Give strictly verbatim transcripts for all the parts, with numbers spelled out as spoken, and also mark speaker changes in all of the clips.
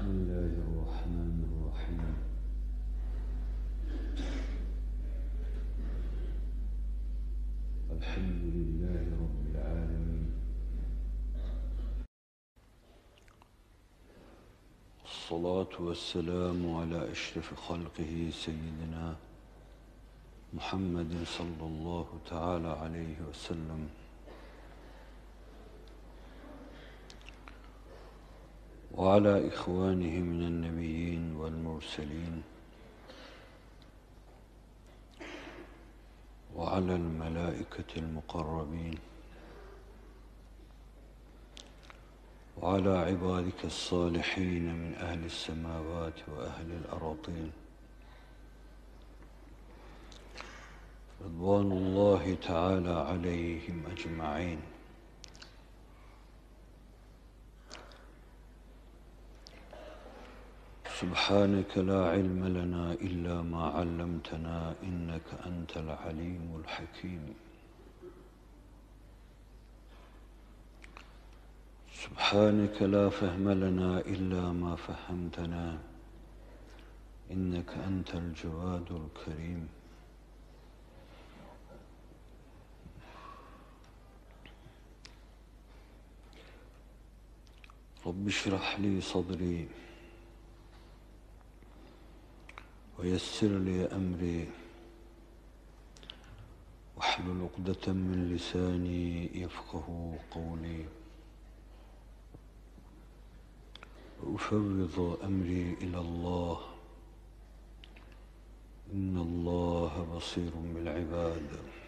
Speaker 1: بسم الله الرحمن الرحيم. الحمد لله رب العالمين، الصلاة والسلام على أشرف خلقه سيدنا محمد صلى الله تعالى عليه وسلم، وعلى إخوانه من النبيين والمرسلين، وعلى الملائكة المقربين، وعلى عبادك الصالحين من أهل السماوات وأهل الأراضين، رضوان الله تعالى عليهم أجمعين. سبحانك لا علم لنا إلا ما علمتنا إنك أنت العليم الحكيم. سبحانك لا فهم لنا إلا ما فهمتنا إنك أنت الجواد الكريم. رب اشرح لي صدري ويسر لي أمري واحلل عقدة من لساني يفقه قولي، وأفوض أمري إلى الله إن الله بصير بالعباد.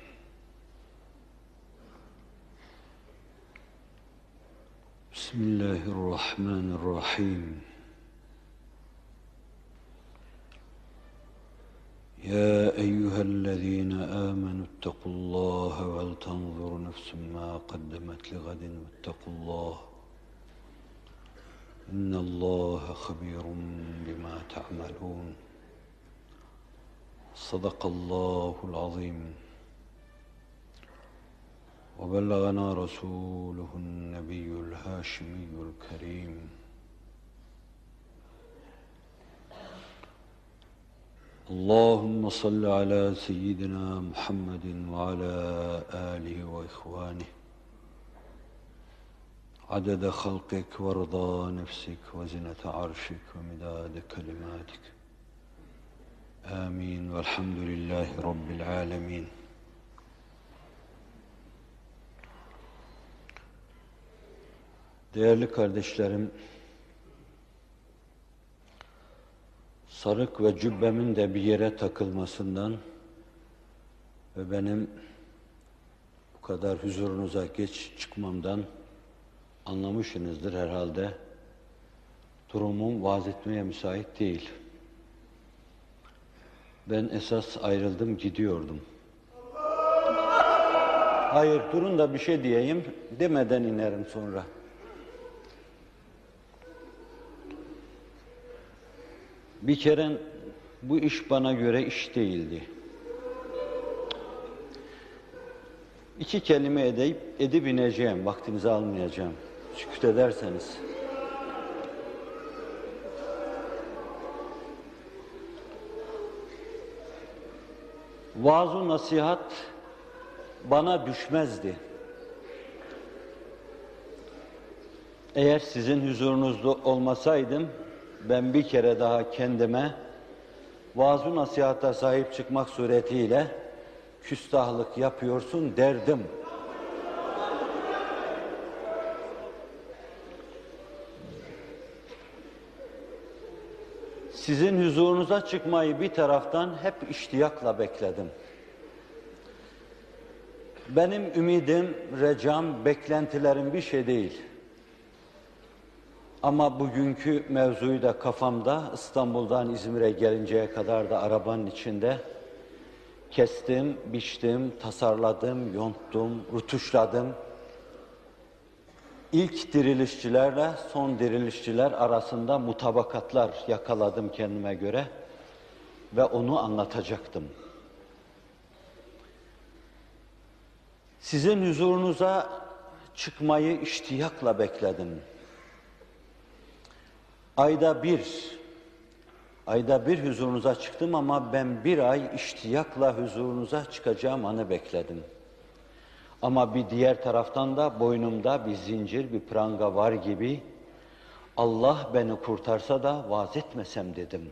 Speaker 1: بسم الله الرحمن الرحيم. يا أيها الذين آمنوا اتقوا الله ولتنظر نفس ما قدمت لغد واتقوا الله إن الله خبير بما تعملون. صدق الله العظيم، وبلغنا رسوله النبي الهاشمي الكريم. اللهم صل على سيدنا محمد وعلى آله وإخوانه عدد خلقك ورضا نفسك وزنة عرشك ومداد كلماتك. آمين والحمد لله رب العالمين. Değerli kardeşlerim, sarık ve cübbemin de bir yere takılmasından ve benim bu kadar huzurunuza geç çıkmamdan anlamışsınızdır herhalde. Durumum vaaz etmeye müsait değil. Ben esas ayrıldım, gidiyordum. Hayır, durun da bir şey diyeyim, demeden inerim sonra. Bir kere bu iş bana göre iş değildi. İki kelime edip, edip ineceğim, vaktinizi almayacağım. Sükût ederseniz. Vaaz-ı nasihat bana düşmezdi. Eğer sizin huzurunuzda olmasaydım, ben bir kere daha kendime vaaz-ı nasihata sahip çıkmak suretiyle küstahlık yapıyorsun derdim. Sizin huzurunuza çıkmayı bir taraftan hep iştiyakla bekledim. Benim ümidim, recam, beklentilerim bir şey değil. Ama bugünkü mevzuyu da kafamda, İstanbul'dan İzmir'e gelinceye kadar da arabanın içinde kestim, biçtim, tasarladım, yonttum, rutuşladım. İlk dirilişçilerle son dirilişçiler arasında mutabakatlar yakaladım kendime göre ve onu anlatacaktım. Sizin huzurunuza çıkmayı iştiyakla bekledim. Ayda bir, ayda bir huzurunuza çıktım ama ben bir ay iştiyakla huzurunuza çıkacağım anı bekledim. Ama bir diğer taraftan da boynumda bir zincir, bir pranga var gibi Allah beni kurtarsa da vaaz etmesem dedim.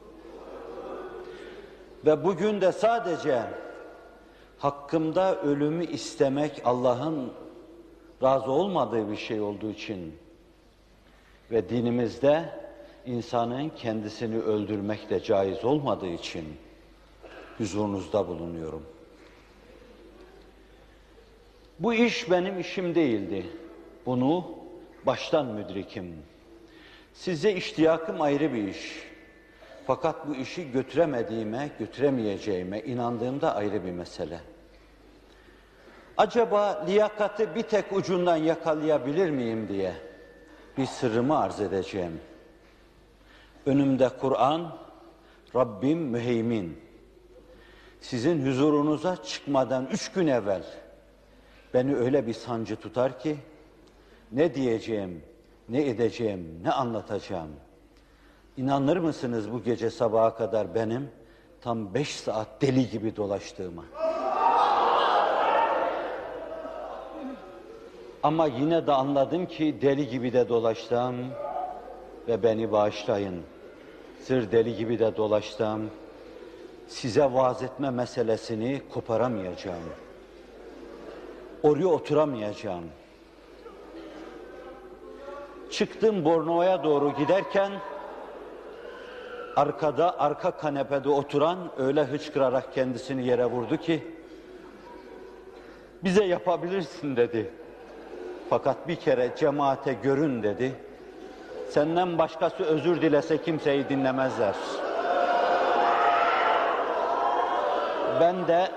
Speaker 1: Ve bugün de sadece hakkımda ölümü istemek Allah'ın razı olmadığı bir şey olduğu için ve dinimizde insanın kendisini öldürmek de caiz olmadığı için huzurunuzda bulunuyorum. Bu iş benim işim değildi. Bunu baştan müdrikim. Size iştiyakım ayrı bir iş. Fakat bu işi götüremediğime, götüremeyeceğime inandığımda ayrı bir mesele. Acaba liyakati bir tek ucundan yakalayabilir miyim diye bir sırrımı arz edeceğim. Önümde Kur'an, Rabbim müheymin. Sizin huzurunuza çıkmadan üç gün evvel beni öyle bir sancı tutar ki ne diyeceğim, ne edeceğim, ne anlatacağım. İnanır mısınız bu gece sabaha kadar benim tam beş saat deli gibi dolaştığıma? Ama yine de anladım ki deli gibi de dolaştım ve beni bağışlayın. Sır deli gibi de dolaştım. Size vaaz etme meselesini koparamayacağım. Oraya oturamayacağım. Çıktım Bornova'ya doğru giderken arkada, arka kanepede oturan öyle hıçkırarak kendisini yere vurdu ki bize yapabilirsin dedi. Fakat bir kere cemaate görün dedi. Senden başkası özür dilese kimseyi dinlemezler. Ben de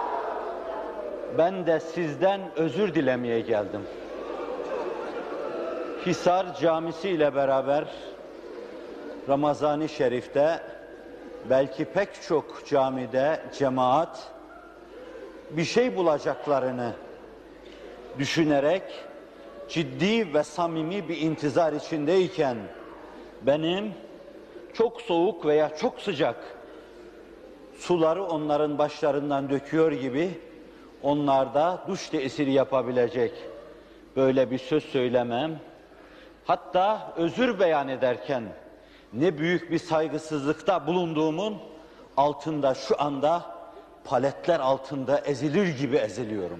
Speaker 1: ben de sizden özür dilemeye geldim. Hisar Camisi ile beraber Ramazan-ı Şerif'te belki pek çok camide cemaat bir şey bulacaklarını düşünerek ciddi ve samimi bir intizar içindeyken benim çok soğuk veya çok sıcak suları onların başlarından döküyor gibi onlar da duş tesiri yapabilecek böyle bir söz söylemem, hatta özür beyan ederken ne büyük bir saygısızlıkta bulunduğumun altında şu anda paletler altında ezilir gibi eziliyorum.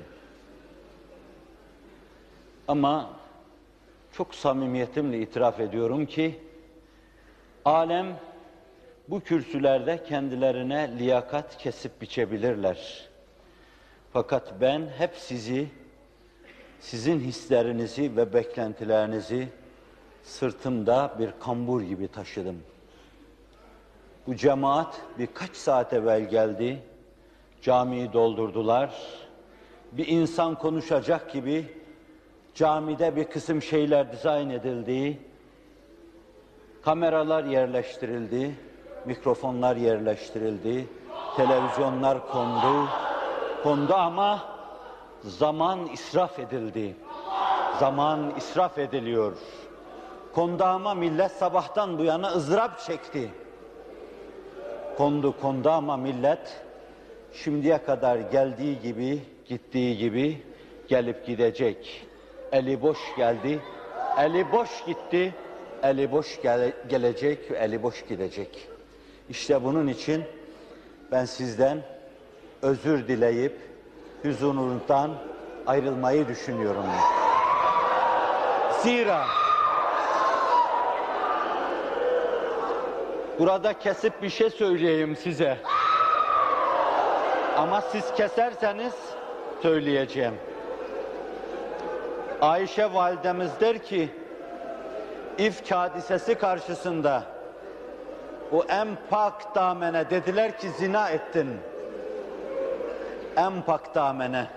Speaker 1: Ama çok samimiyetimle itiraf ediyorum ki alem bu kürsülerde kendilerine liyakat kesip biçebilirler. Fakat ben hep sizi, sizin hislerinizi ve beklentilerinizi sırtımda bir kambur gibi taşıdım. Bu cemaat birkaç saat evvel geldi, camiyi doldurdular. Bir insan konuşacak gibi camide bir kısım şeyler dizayn edildi, kameralar yerleştirildi, mikrofonlar yerleştirildi, televizyonlar kondu, kondu ama zaman israf edildi. Zaman israf ediliyor. Kondu ama millet sabahtan bu yana ızdırap çekti. Kondu kondu ama millet şimdiye kadar geldiği gibi, gittiği gibi gelip gidecek. Eli boş geldi, eli boş gitti, eli boş gele gelecek ve eli boş gidecek. İşte bunun için ben sizden özür dileyip huzurunuzdan ayrılmayı düşünüyorum. Zira burada kesip bir şey söyleyeyim size. Ama siz keserseniz söyleyeceğim. Ayşe validemiz der ki, İfk hadisesi karşısında o en pak damene dediler ki zina ettin. En pak damene.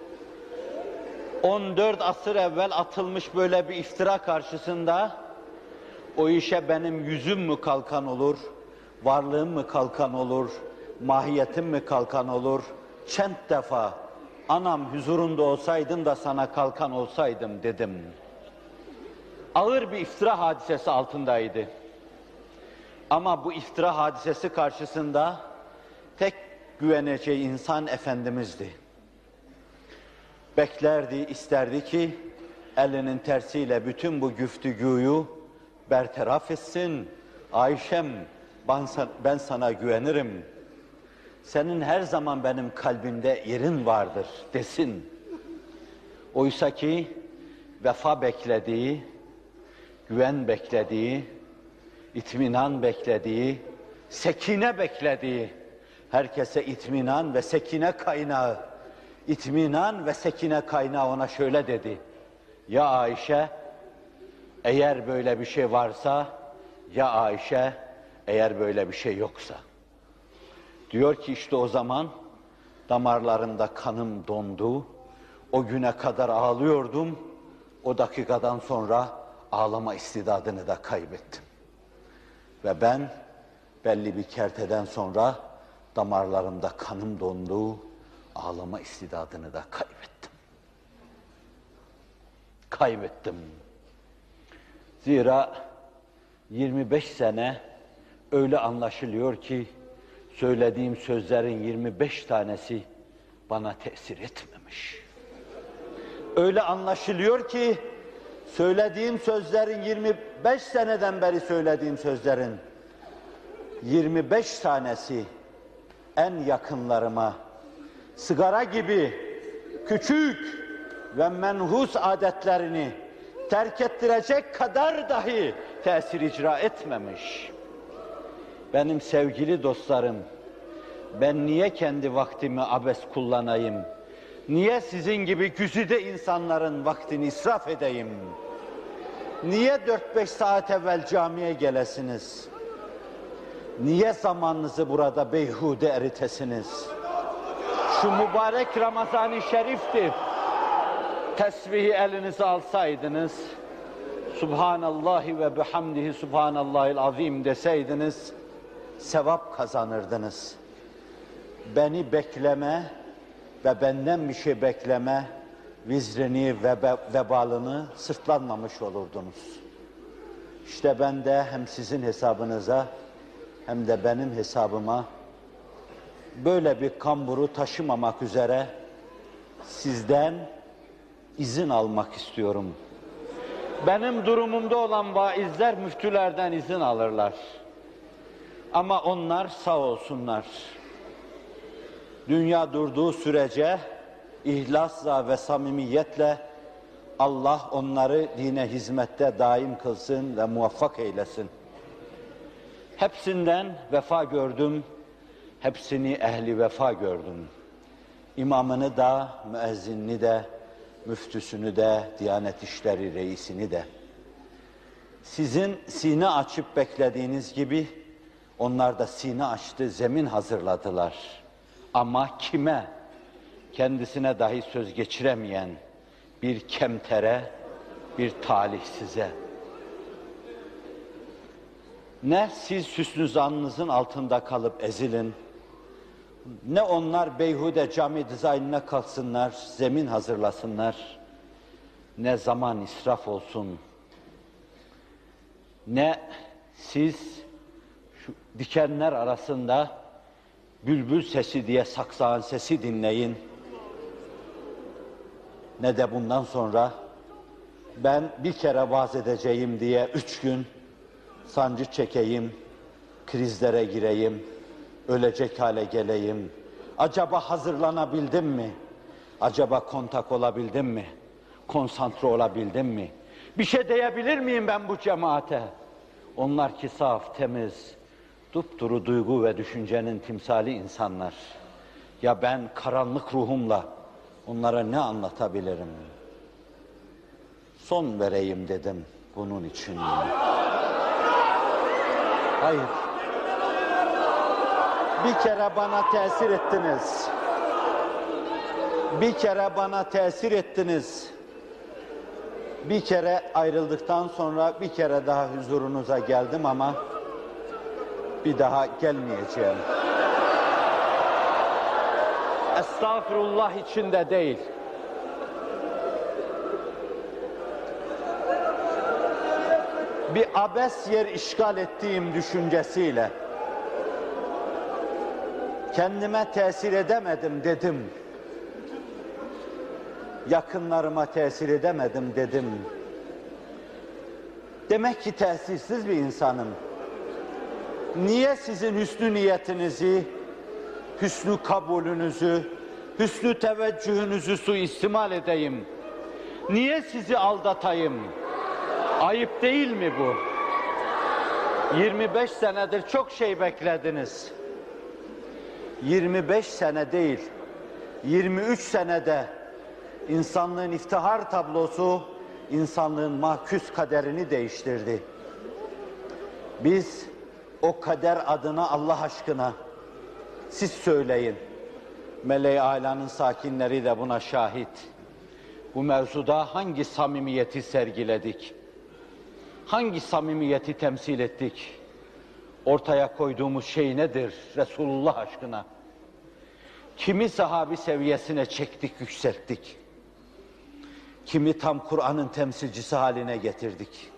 Speaker 1: on dört asır evvel atılmış böyle bir iftira karşısında o işe benim yüzüm mü kalkan olur, varlığım mı kalkan olur, mahiyetim mi kalkan olur? Çent defa anam huzurunda olsaydın da sana kalkan olsaydım dedim. ağır bir iftira hadisesi altındaydı. Ama bu iftira hadisesi karşısında tek güveneceği insan Efendimiz'di. Beklerdi, isterdi ki elinin tersiyle bütün bu güftügüyü bertaraf etsin. Ayşem, ben sana güvenirim. Senin her zaman benim kalbimde yerin vardır desin. Oysa ki vefa beklediği, güven beklediği, itminan beklediği, sekine beklediği, herkese itminan ve sekine kaynağı, itminan ve sekine kaynağı ona şöyle dedi: ya Ayşe, eğer böyle bir şey varsa, ya Ayşe, eğer böyle bir şey yoksa. Diyor ki işte o zaman damarlarımda kanım dondu, o güne kadar ağlıyordum, o dakikadan sonra ağlama istidadını da kaybettim. Ve ben belli bir kerteden sonra damarlarımda kanım dondu, ağlama istidadını da kaybettim. Kaybettim. Zira yirmi beş sene öyle anlaşılıyor ki söylediğim sözlerin yirmi beş tanesi bana tesir etmemiş. Öyle anlaşılıyor ki söylediğim sözlerin yirmi beş seneden beri söylediğim sözlerin yirmi beş tanesi en yakınlarıma sigara gibi küçük ve menhus adetlerini terk ettirecek kadar dahi tesir icra etmemiş. Benim sevgili dostlarım, ben niye kendi vaktimi abes kullanayım? Niye sizin gibi güzide insanların vaktini israf edeyim? Niye dört beş saat evvel camiye gelesiniz? Niye zamanınızı burada beyhude eritesiniz? Şu mübarek Ramazan-ı Şerif'ti. Tesbihi elinize alsaydınız, Subhanallahi ve bihamdihi Subhanallahil azim deseydiniz, sevap kazanırdınız. Beni bekleme ve benden bir şey bekleme, vizrini ve vebalını sırtlanmamış olurdunuz. İşte ben de hem sizin hesabınıza hem de benim hesabıma böyle bir kamburu taşımamak üzere sizden izin almak istiyorum. Benim durumumda olan vaizler müftülerden izin alırlar. Ama onlar sağ olsunlar. Dünya durduğu sürece ihlasla ve samimiyetle Allah onları dine hizmette daim kılsın ve muvaffak eylesin. Hepsinden vefa gördüm, hepsini ehli vefa gördüm. İmamını da, müezzinini de, müftüsünü de, Diyanet İşleri Reisini de. Sizin sine açıp beklediğiniz gibi onlar da sine açtı, zemin hazırladılar. Ama kime? Kendisine dahi söz geçiremeyen bir kemtere, bir talihsize. Ne siz hüsnü zannınızın altında kalıp ezilin, ne onlar beyhude cami dizaynına kalksınlar, zemin hazırlasınlar, ne zaman israf olsun, ne siz şu dikenler arasında bülbül sesi diye saksağın sesi dinleyin, ne de bundan sonra ben bir kere vaaz edeceğim diye üç gün sancı çekeyim, krizlere gireyim, ölecek hale geleyim. Acaba hazırlanabildim mi? Acaba kontak olabildim mi? Konsantre olabildim mi? Bir şey diyebilir miyim ben bu cemaate? Onlar ki saf, temiz, dupduru duygu ve düşüncenin timsali insanlar. Ya ben karanlık ruhumla onlara ne anlatabilirim? Son vereyim dedim bunun için. Hayır. Bir kere bana tesir ettiniz. Bir kere bana tesir ettiniz. Bir kere ayrıldıktan sonra bir kere daha huzurunuza geldim ama bir daha gelmeyeceğim. Estağfurullah için de değil. bir abes yer işgal ettiğim düşüncesiyle kendime tesir edemedim dedim. Yakınlarıma tesir edemedim dedim. Demek ki tesirsiz bir insanım. Niye sizin hüsnü niyetinizi, hüsnü kabulünüzü, hüsnü teveccühünüzü suistimal edeyim? Niye sizi aldatayım? Ayıp değil mi bu? yirmi beş senedir çok şey beklediniz. yirmi beş sene değil, yirmi üç senede insanlığın iftihar tablosu, insanlığın mahkûs kaderini değiştirdi. Biz o kader adına Allah aşkına siz söyleyin. Meleği Ala'nın sakinleri de buna şahit. Bu mevzuda hangi samimiyeti sergiledik? Hangi samimiyeti temsil ettik? Ortaya koyduğumuz şey nedir Resulullah aşkına? Kimi sahabi seviyesine çektik, yükselttik? Kimi tam Kur'an'ın temsilcisi haline getirdik?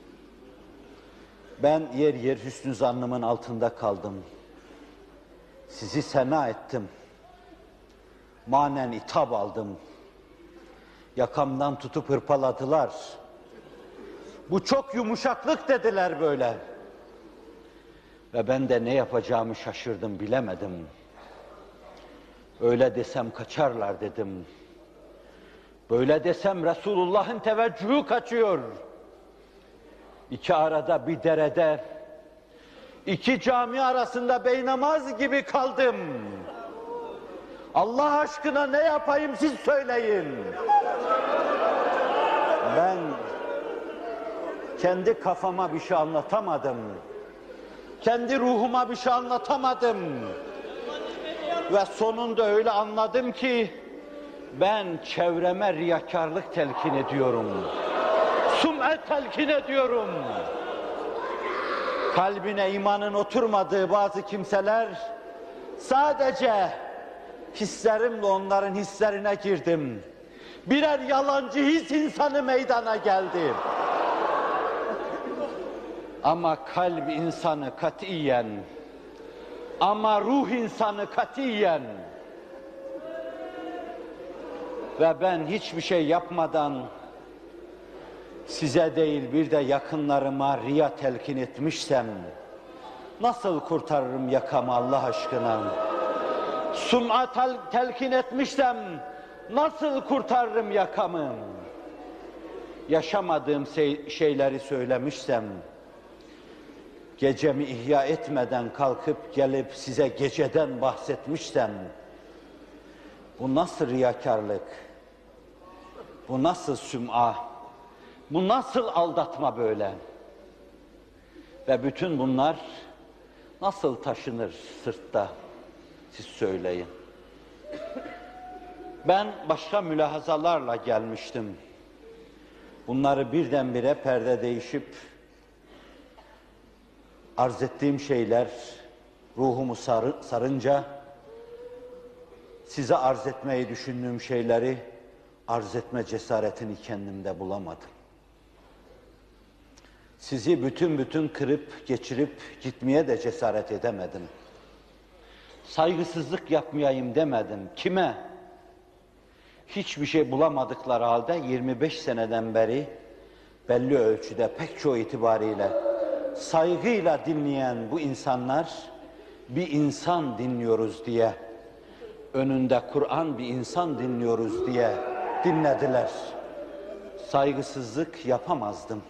Speaker 1: Ben yer yer hüsnü zannımın altında kaldım. Sizi sena ettim. Manen itap aldım. Yakamdan tutup hırpaladılar. Bu çok yumuşaklık dediler böyle. Ve ben de ne yapacağımı şaşırdım, bilemedim. Öyle desem kaçarlar dedim. Böyle desem Resulullah'ın teveccühü kaçıyor. İki arada bir derede, iki cami arasında beynamaz gibi kaldım. Allah aşkına ne yapayım siz söyleyin. Ben kendi kafama bir şey anlatamadım. Kendi ruhuma bir şey anlatamadım. Ve sonunda öyle anladım ki ben çevreme riyakarlık telkin ediyorum. Sum'et telkin ediyorum. Kalbine imanın oturmadığı bazı kimseler sadece hislerimle onların hislerine girdim. Birer yalancı his insanı meydana geldi. Ama kalp insanı katiyen, ama ruh insanı katiyen ve ben hiçbir şey yapmadan size değil bir de yakınlarıma riya telkin etmişsem nasıl kurtarırım yakamı Allah aşkına? Sum'a tel telkin etmişsem nasıl kurtarırım yakamı? Yaşamadığım şey şeyleri söylemişsem, gecemi ihya etmeden kalkıp gelip size geceden bahsetmişsem, bu nasıl riyakarlık, bu nasıl süm'a, bu nasıl aldatma böyle? Ve bütün bunlar nasıl taşınır sırtta, siz söyleyin. Ben başka mülahazalarla gelmiştim. Bunları birdenbire perde değişip, arz ettiğim şeyler ruhumu sarı, sarınca, size arz etmeyi düşündüğüm şeyleri arz etme cesaretini kendimde bulamadım. Sizi bütün bütün kırıp geçirip gitmeye de cesaret edemedim. Saygısızlık yapmayayım demedim. Kime? Hiçbir şey bulamadıkları halde yirmi beş seneden beri belli ölçüde pek çoğu itibariyle saygıyla dinleyen bu insanlar bir insan dinliyoruz diye, önünde Kur'an bir insan dinliyoruz diye dinlediler. Saygısızlık yapamazdım.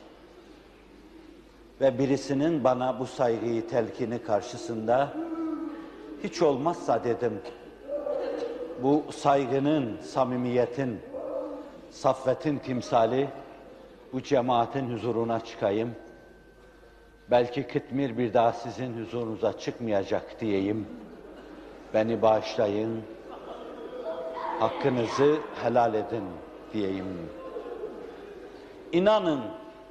Speaker 1: Ve birisinin bana bu saygıyı telkini karşısında hiç olmazsa dedim, bu saygının, samimiyetin, saffetin timsali bu cemaatin huzuruna çıkayım. Belki Kıtmir bir daha sizin huzurunuza çıkmayacak diyeyim. Beni bağışlayın, hakkınızı helal edin diyeyim. İnanın,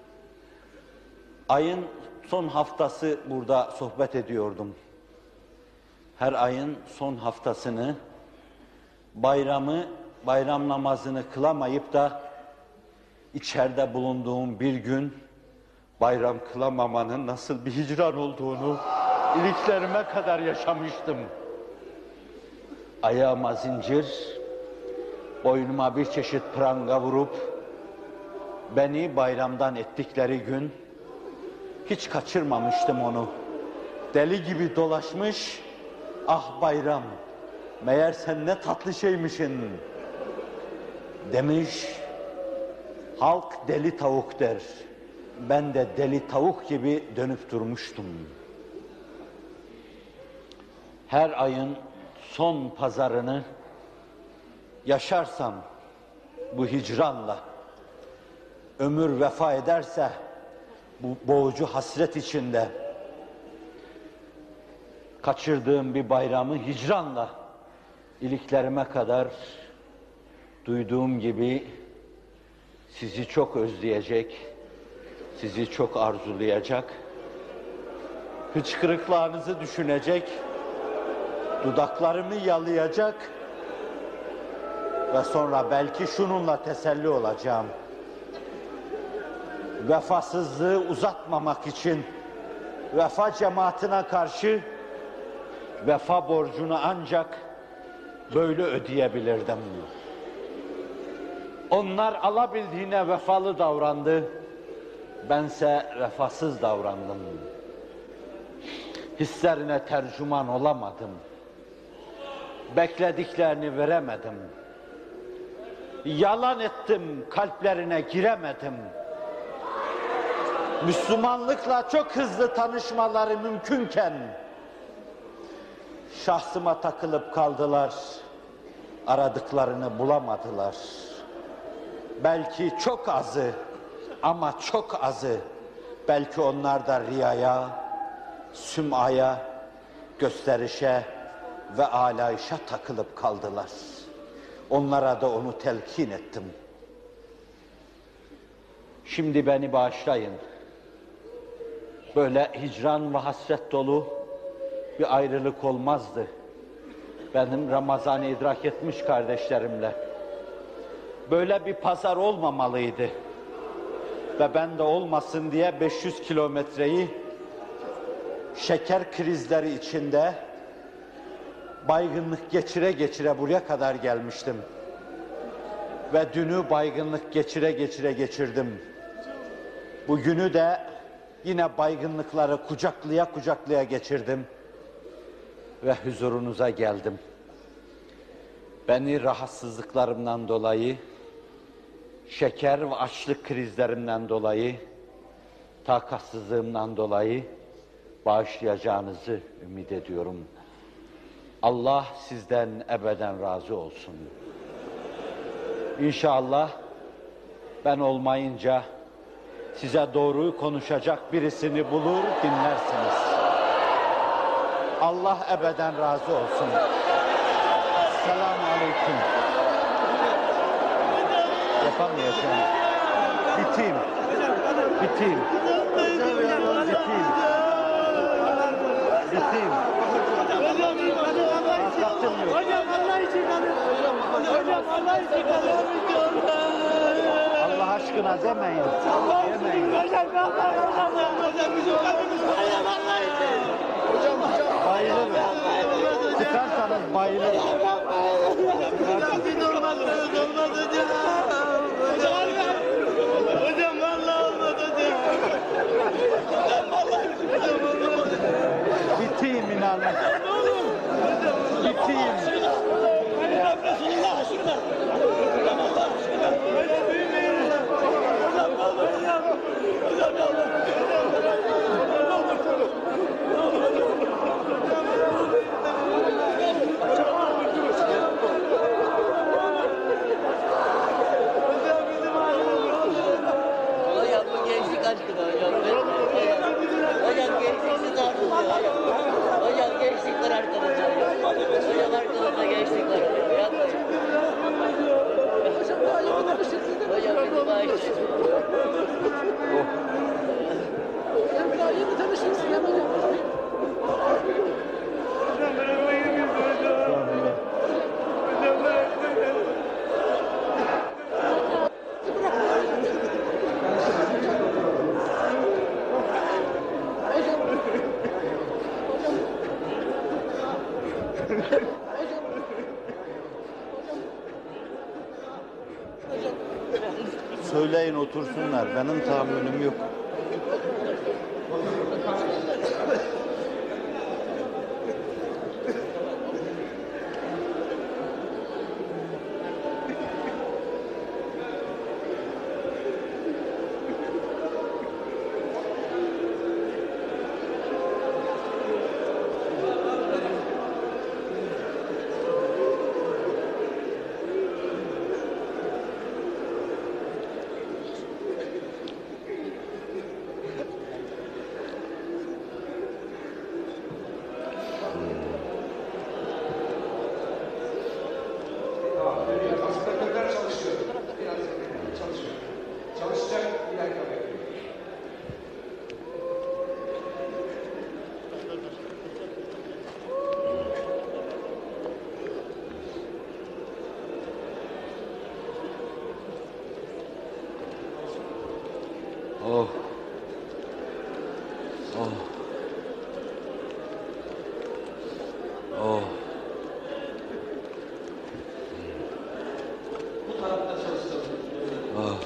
Speaker 1: ayın son haftası burada sohbet ediyordum. Her ayın son haftasını, bayramı, bayram namazını kılamayıp da içeride bulunduğum bir gün bayram kılamamanın nasıl bir hicran olduğunu iliklerime kadar yaşamıştım. Ayağıma zincir, boynuma bir çeşit pranga vurup beni bayramdan ettikleri gün hiç kaçırmamıştım onu. Deli gibi dolaşmış, ah bayram, meğer sen ne tatlı şeymişsin demiş. Halk deli tavuk der. Ben de deli tavuk gibi dönüp durmuştum. Her ayın son pazarını yaşarsam bu hicranla, ömür vefa ederse bu boğucu hasret içinde, kaçırdığım bir bayramı hicranla iliklerime kadar duyduğum gibi sizi çok özleyecek, sizi çok arzulayacak, hıçkırıklarınızı düşünecek, dudaklarımı yalayacak ve sonra belki şununla teselli olacağım. Vefasızlığı uzatmamak için vefa cemaatine karşı vefa borcunu ancak böyle ödeyebilirdim. Onlar alabildiğine vefalı davrandı, bense vefasız davrandım. Hislerine tercüman olamadım. Beklediklerini veremedim. Yalan ettim, kalplerine giremedim. Müslümanlıkla çok hızlı tanışmaları mümkünken şahsıma takılıp kaldılar, aradıklarını bulamadılar. Belki çok azı ama çok azı, belki onlar da riyaya, sümaya, gösterişe ve alayışa takılıp kaldılar. Onlara da onu telkin ettim. Şimdi beni bağışlayın. Böyle hicran ve hasret dolu bir ayrılık olmazdı. Benim Ramazan'ı idrak etmiş kardeşlerimle. Böyle bir pazar olmamalıydı. Ve ben de olmasın diye beş yüz kilometreyi şeker krizleri içinde baygınlık geçire geçire buraya kadar gelmiştim. Ve dünü baygınlık geçire geçire geçirdim. Bugünü de yine baygınlıkları kucaklaya kucaklaya geçirdim. Ve huzurunuza geldim. Beni rahatsızlıklarımdan dolayı, şeker ve açlık krizlerimden dolayı, takatsızlığımdan dolayı bağışlayacağınızı ümit ediyorum. Allah sizden ebeden razı olsun. İnşallah ben olmayınca size doğruyu konuşacak birisini bulur, dinlersiniz. Allah ebeden razı olsun. Selamun aleyküm. Yapamayacağım. Biteyim. Biteyim. Biteyim. Biteyim. Anlatılmıyor.
Speaker 2: Hocam Allah için kalın. Hocam Allah için kalın.
Speaker 1: Allah aşkına demeyin. Demeyin.
Speaker 2: Hocam Allah Hocam bizim kalbimiz hocam Allah için. Hocam hocam.
Speaker 1: Bayılırım. Sıkarsanız bayılırım.
Speaker 2: Hocam bir olmaz. Olmaz hocam. Hocam Hocam vallahi olmaz hocam. Hocam vallahi hocam olmaz.
Speaker 1: Biteyim inanın.
Speaker 2: Ne olur.
Speaker 1: Biteyim.
Speaker 2: Hocam Resulullah aşkına. Hocam Allah aşkına. Hocam büyümeyin. Hocam vallahi hocam. Hocam vallahi.
Speaker 3: Hocam bu gençlik aşkına hocam. Hocam gençliksiz artık ya. Hocam gençlik var arkadaşlar. Hocam arkamızda gençlik var. Yapmayın.
Speaker 1: söyleyin otursunlar. Benim tahammülüm yok.
Speaker 4: Sekreter çalışıyor. Biraz çalışıyor. Çalışacak bir dakika bekliyor.
Speaker 1: Oh. Oh. Oh.
Speaker 4: Bu tarafta çalışacağız.
Speaker 1: Oh.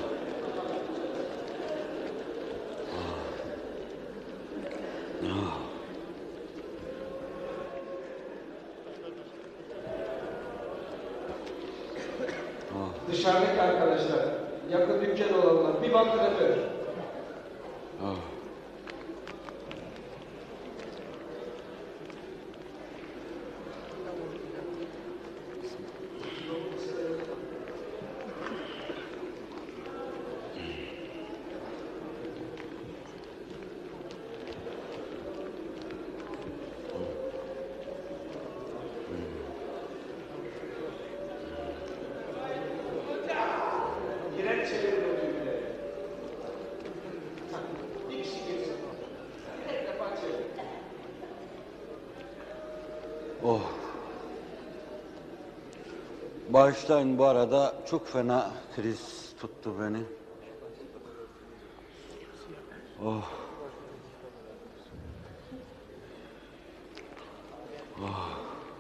Speaker 4: Dışarıdaki arkadaşlar, yakın dükkan olanlar bir bakın efendim.
Speaker 1: Oh.
Speaker 4: Giren çevirin o düğmeleri. Bir kişi girsin. Tek defa çevirin.
Speaker 1: Oh. Bağışlayın, bu arada çok fena kriz tuttu beni. Oh. Oh.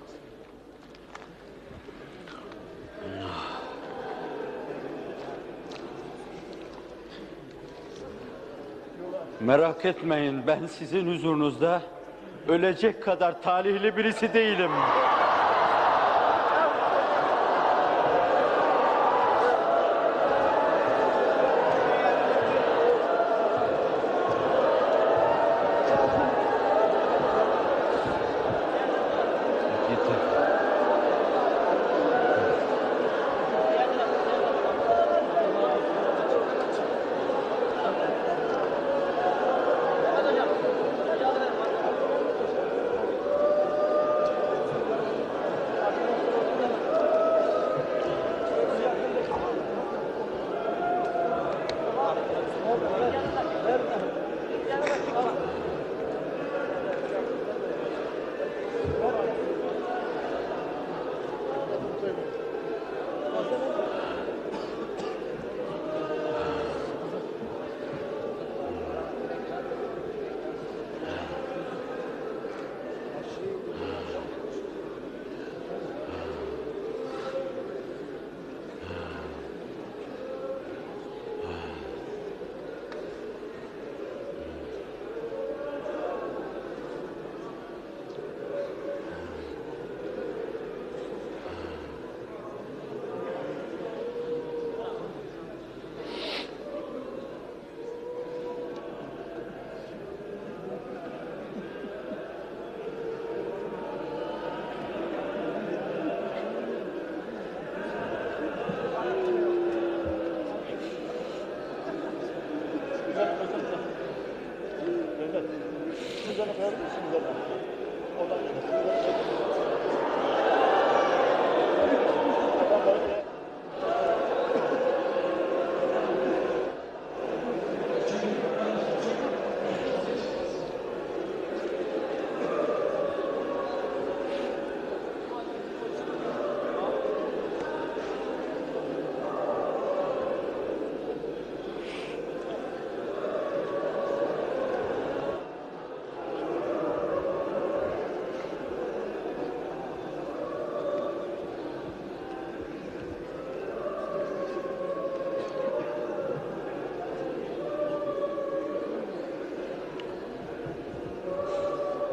Speaker 1: Merak etmeyin, ben sizin huzurunuzda ölecek kadar talihli birisi değilim.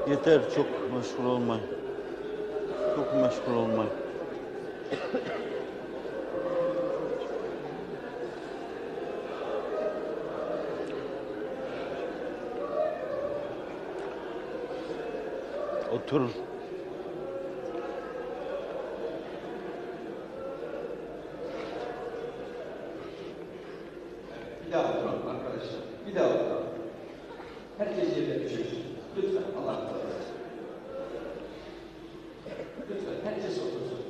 Speaker 1: Yeter, çok meşgul olmayın. Çok meşgul olmayın. Oturun.
Speaker 4: Bir daha oturalım arkadaşlar. Bir daha oturalım. Herkes yerine düşürsün. Lütfen Allah razı olsun. Lütfen herkes otursun.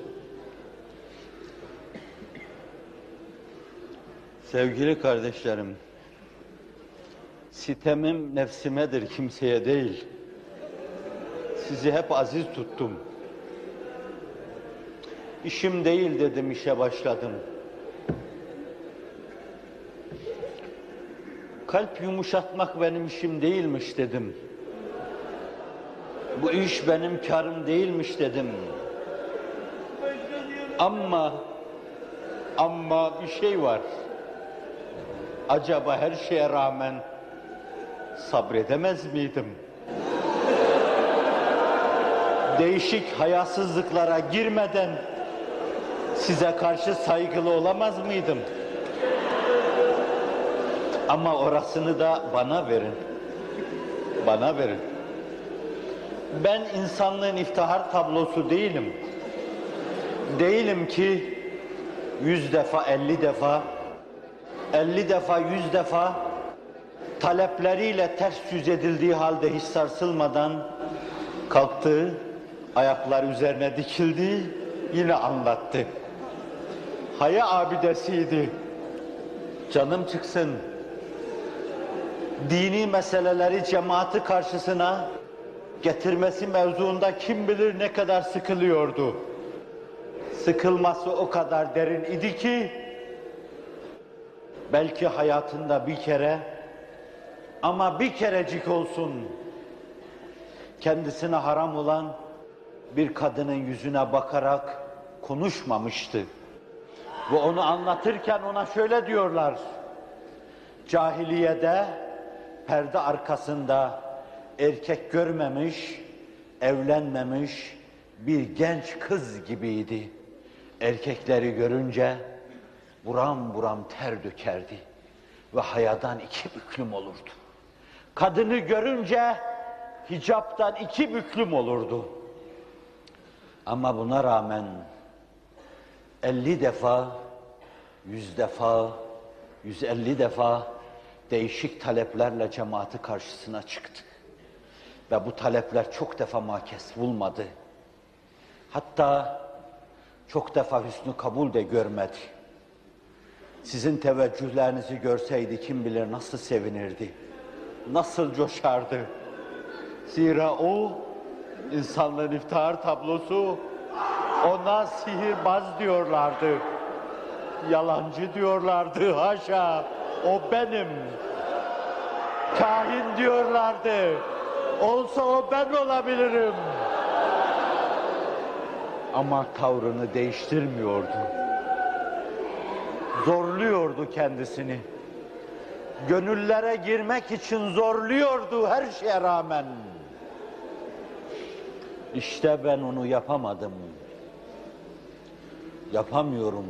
Speaker 1: Sevgili kardeşlerim, sitemim nefsimedir, kimseye değil. Sizi hep aziz tuttum. İşim değil dedim, işe başladım. Kalp yumuşatmak benim işim değilmiş dedim. Bu iş benim karım değilmiş dedim. Ama, ama bir şey var. Acaba her şeye rağmen sabredemez miydim? Değişik hayasızlıklara girmeden size karşı saygılı olamaz mıydım? Ama orasını da bana verin. Bana verin. Ben insanlığın iftihar tablosu değilim. Değilim ki yüz defa, elli defa, elli defa, yüz defa talepleriyle ters yüz edildiği halde hiç sarsılmadan kalktı, ayaklar üzerine dikildi, yine anlattı. Haya abidesiydi. Canım çıksın. Dini meseleleri cemaati karşısına getirmesi mevzuunda kim bilir ne kadar sıkılıyordu. Sıkılması o kadar derin idi ki belki hayatında bir kere, ama bir kerecik olsun, kendisine haram olan bir kadının yüzüne bakarak konuşmamıştı. Ve onu anlatırken ona şöyle diyorlar: cahiliyede perde arkasında erkek görmemiş, evlenmemiş bir genç kız gibiydi. Erkekleri görünce buram buram ter dökerdi ve hayadan iki büklüm olurdu. Kadını görünce hicaptan iki büklüm olurdu. Ama buna rağmen elli defa, yüz defa, yüz elli defa değişik taleplerle cemaati karşısına çıktı. Ve bu talepler çok defa makes bulmadı. Hatta çok defa hüsnü kabul de görmedi. Sizin teveccühlerinizi görseydi kim bilir nasıl sevinirdi, nasıl coşardı. Zira o, insanlığın iftihar tablosu, ona sihirbaz diyorlardı, yalancı diyorlardı, haşa, o benim. Kahin diyorlardı, olsa o ben olabilirim. Ama tavrını değiştirmiyordu. Zorluyordu kendisini. Gönüllere girmek için zorluyordu her şeye rağmen. İşte ben onu yapamadım. Yapamıyorum.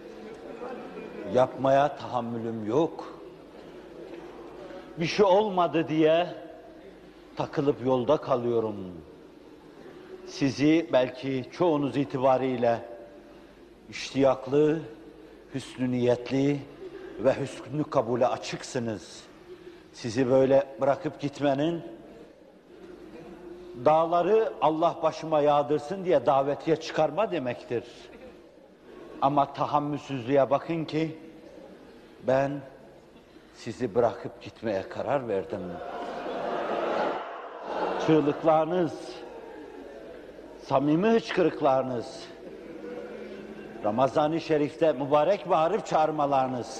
Speaker 1: Yapmaya tahammülüm yok. Bir şey olmadı diye takılıp yolda kalıyorum. Sizi belki çoğunuz itibariyle iştiyaklı, hüsnü niyetli ve hüsnü kabule açıksınız. Sizi böyle bırakıp gitmenin, dağları Allah başıma yağdırsın diye davetiye çıkarma demektir. Ama tahammülsüzlüğe bakın ki ben sizi bırakıp gitmeye karar verdim. Çığlıklarınız, samimi hıçkırıklarınız, Ramazan-ı Şerif'te mübarek bağırıp çağırmalarınız,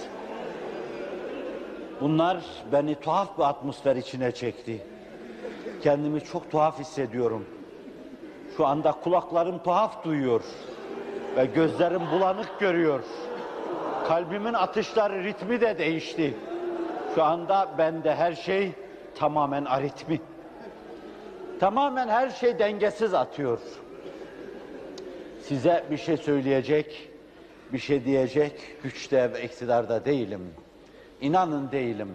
Speaker 1: bunlar beni tuhaf bir atmosfer içine çekti. Kendimi çok tuhaf hissediyorum. Şu anda kulaklarım tuhaf duyuyor ve gözlerim bulanık görüyor. Kalbimin atışları ritmi de değişti. Şu anda bende her şey tamamen aritmi. Tamamen her şey dengesiz atıyor. Size bir şey söyleyecek, bir şey diyecek güçte ve iktidarda değilim. İnanın değilim.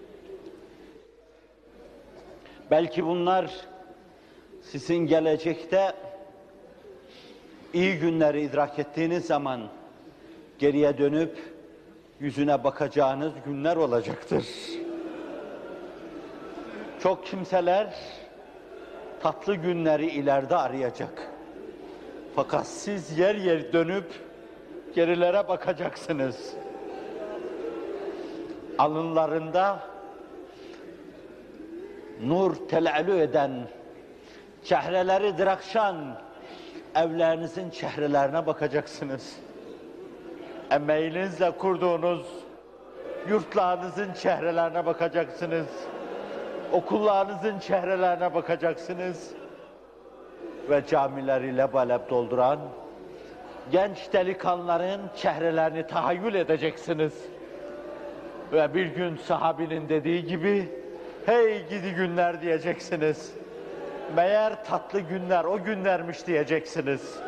Speaker 1: Belki bunlar sizin gelecekte iyi günleri idrak ettiğiniz zaman geriye dönüp yüzüne bakacağınız günler olacaktır. Çok kimseler tatlı günleri ileride arayacak. Fakat siz yer yer dönüp gerilere bakacaksınız. Alınlarında nur telelü eden, çehreleri drakşan evlerinizin çehrelerine bakacaksınız. Emeğinizle kurduğunuz yurtlarınızın çehrelerine bakacaksınız. Okullarınızın çehrelerine bakacaksınız. Ve camileri lebalep dolduran genç delikanlıların çehrelerini tahayyül edeceksiniz. Ve bir gün sahabinin dediği gibi, hey gidi günler diyeceksiniz. Meğer tatlı günler o günlermiş diyeceksiniz.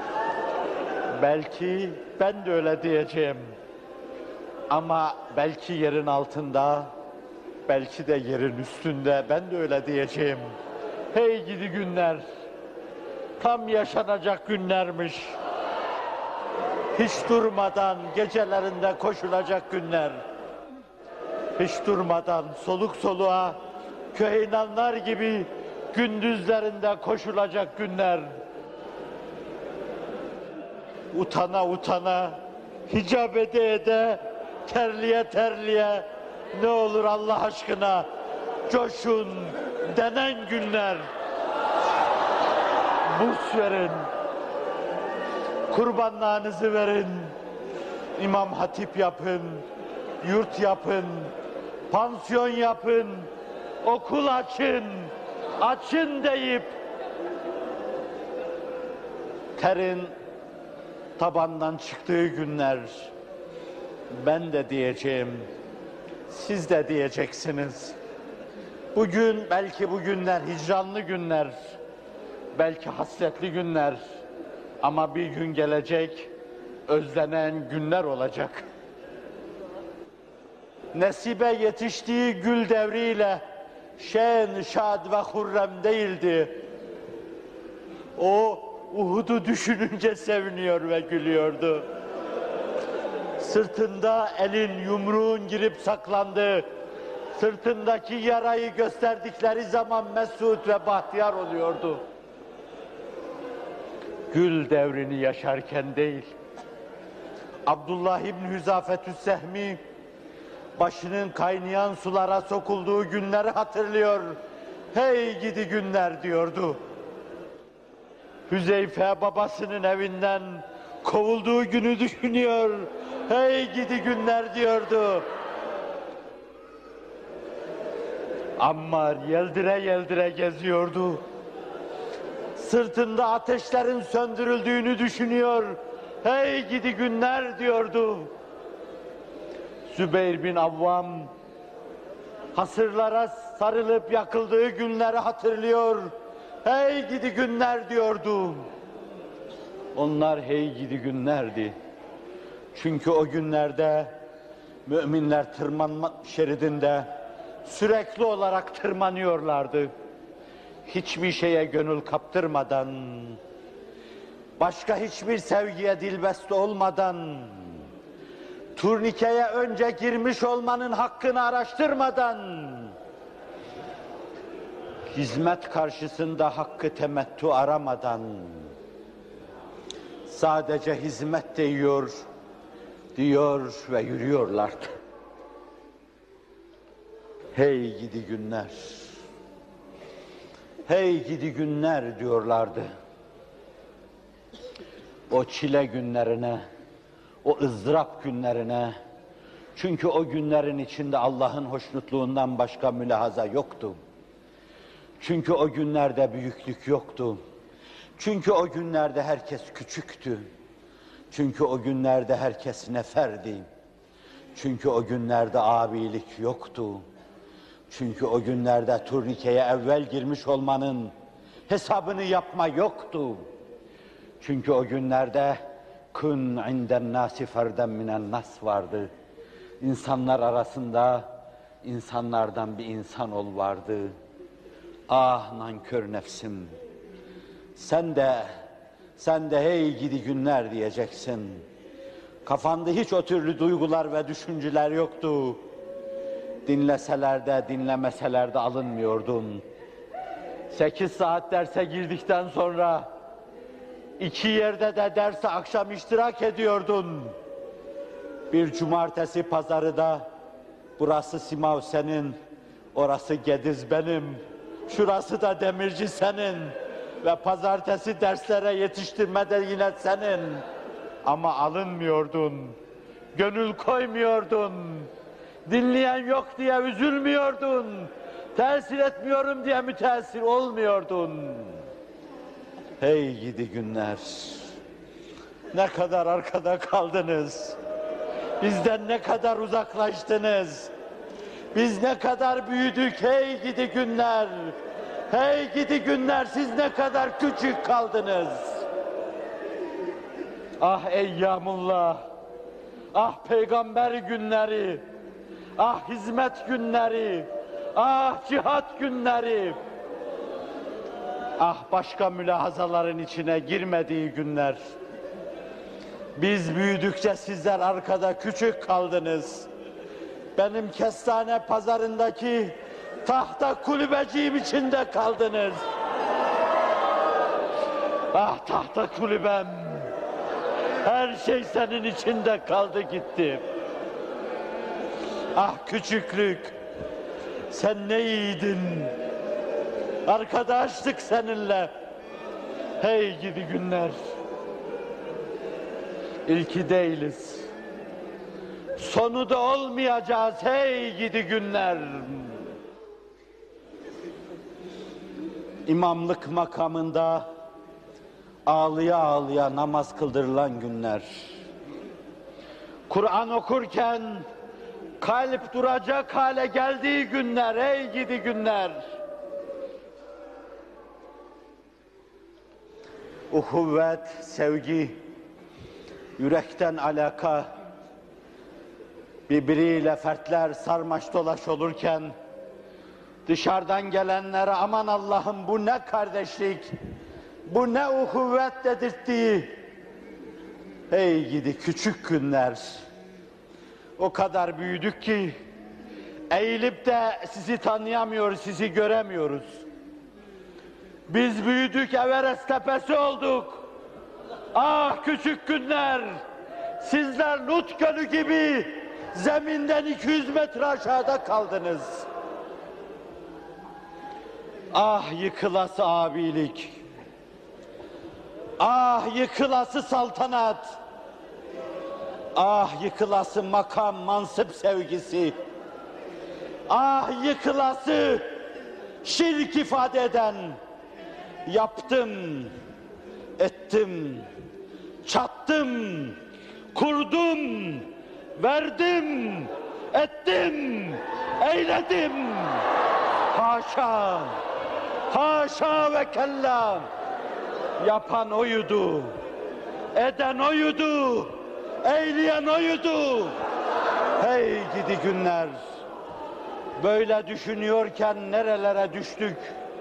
Speaker 1: Belki ben de öyle diyeceğim. Ama belki yerin altında, belki de yerin üstünde ben de öyle diyeceğim. Hey gidi günler, tam yaşanacak günlermiş. Hiç durmadan gecelerinde koşulacak günler. Hiç durmadan soluk soluğa köheylanlar gibi gündüzlerinde koşulacak günler. Utana utana, hicap ede ede, terliye terliye, ne olur Allah aşkına coşun denen günler. Burs verin, kurbanlarınızı verin, imam hatip yapın, yurt yapın, pansiyon yapın, okul açın, açın deyip terin tabandan çıktığı günler, ben de diyeceğim, siz de diyeceksiniz. Bugün belki bu günler hicranlı günler, belki hasretli günler, ama bir gün gelecek, özlenen günler olacak. Nesibe yetiştiği gül devriyle şen, şad ve hurrem değildi. O Uhud'u düşününce seviniyor ve gülüyordu. Sırtında elin, yumruğun girip saklandı. Sırtındaki yarayı gösterdikleri zaman mesut ve bahtiyar oluyordu. Gül devrini yaşarken değil. Abdullah İbni Hüzafetü's Sehmi başının kaynayan sulara sokulduğu günleri hatırlıyor. Hey gidi günler diyordu. Hüzeyfe babasının evinden kovulduğu günü düşünüyor. Hey gidi günler diyordu. Ammar yeldire yeldire geziyordu. Sırtında ateşlerin söndürüldüğünü düşünüyor. Hey gidi günler diyordu. Zübeyir bin Avvam hasırlara sarılıp yakıldığı günleri hatırlıyor. Hey gidi günler diyordu. Onlar hey gidi günlerdi. Çünkü o günlerde müminler tırmanma şeridinde sürekli olarak tırmanıyorlardı. Hiçbir şeye gönül kaptırmadan, başka hiçbir sevgiye dilbest olmadan, turnikeye önce girmiş olmanın hakkını araştırmadan, hizmet karşısında hakkı temettü aramadan, sadece hizmet diyor, diyor ve yürüyorlardı. Hey gidi günler, hey gidi günler diyorlardı. O çile günlerine, o ızdırap günlerine, çünkü o günlerin içinde Allah'ın hoşnutluğundan başka mülahaza yoktu. Çünkü o günlerde büyüklük yoktu. Çünkü o günlerde herkes küçüktü. Çünkü o günlerde herkes neferdi. Çünkü o günlerde abilik yoktu. Çünkü o günlerde turnikeye evvel girmiş olmanın hesabını yapma yoktu. Çünkü o günlerde kun inden nasi ferden minen nas vardı. İnsanlar arasında insanlardan bir insan ol vardı. Ah nankör nefsim, sen de sen de hey gidi günler diyeceksin. Kafanda hiç o türlü duygular ve düşünceler yoktu. Dinleseler de dinlemeseler de alınmıyordun. Sekiz saat derse girdikten sonra iki yerde de derse akşam iştirak ediyordun. Bir cumartesi pazarı da burası Simav senin, orası Gediz benim, şurası da Demirci senin ve pazartesi derslere yetiştirme de yine senin. Ama alınmıyordun, gönül koymuyordun, dinleyen yok diye üzülmüyordun, tesir etmiyorum diye müteessir olmuyordun. Hey gidi günler, ne kadar arkada kaldınız, bizden ne kadar uzaklaştınız, biz ne kadar büyüdük hey gidi günler, hey gidi günler, siz ne kadar küçük kaldınız. Ah eyyamullah, ah peygamber günleri, ah hizmet günleri, ah cihat günleri, ah başka mülahazaların içine girmediği günler. Biz büyüdükçe sizler arkada küçük kaldınız. Benim kestane pazarındaki tahta kulübeciğim içinde kaldınız. Ah tahta kulübem, her şey senin içinde kaldı gitti. Ah küçüklük, sen ne iyiydin. Arkadaşlık seninle. Hey gidi günler. İlki değiliz. Sonu da olmayacağız. Hey gidi günler. İmamlık makamında ağlıya ağlıya namaz kıldırılan günler. Kur'an okurken kalp duracak hale geldiği günler. Hey gidi günler. Uhuvvet, sevgi, yürekten alaka, birbiriyle fertler sarmaş dolaş olurken dışarıdan gelenlere aman Allah'ım bu ne kardeşlik, bu ne uhuvvet dedirttiği. Hey gidi küçük günler. O kadar büyüdük ki eğilip de sizi tanıyamıyoruz, sizi göremiyoruz. Biz büyüdük, Everest tepesi olduk. Ah küçük günler, sizler Lut Gölü gibi zeminden iki yüz metre aşağıda kaldınız. Ah yıkılası abilik, ah yıkılası saltanat, ah yıkılası makam, mansıp sevgisi, ah yıkılası şirk ifade eden, yaptım, ettim, çattım, kurdum, verdim, ettim, eyledim. Haşa, haşa ve kella. Yapan oydu, eden oydu, eyleyen oydu. Hey gidi günler. Böyle düşünüyorken nerelere düştük?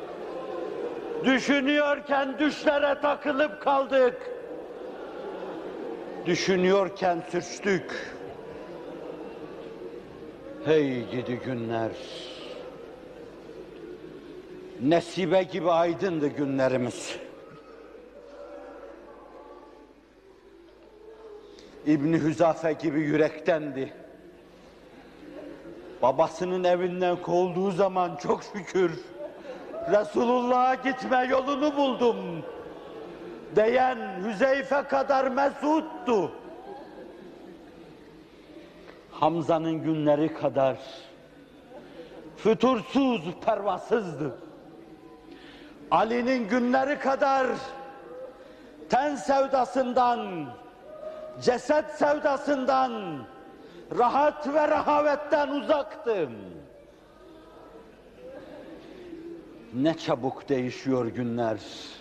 Speaker 1: Düşünüyorken düşlere takılıp kaldık. Düşünüyorken sürçtük. Hey gidi günler. Nesibe gibi aydındı günlerimiz. İbn Hüzafe gibi yürektendi. Babasının evinden kovulduğu zaman çok şükür Resulullah'a gitme yolunu buldum diyen Hüzeyfe kadar mesuttu. Hamza'nın günleri kadar fütursuz, pervasızdı. Ali'nin günleri kadar ten sevdasından, ceset sevdasından, rahat ve rehavetten uzaktım. Ne çabuk değişiyor günler.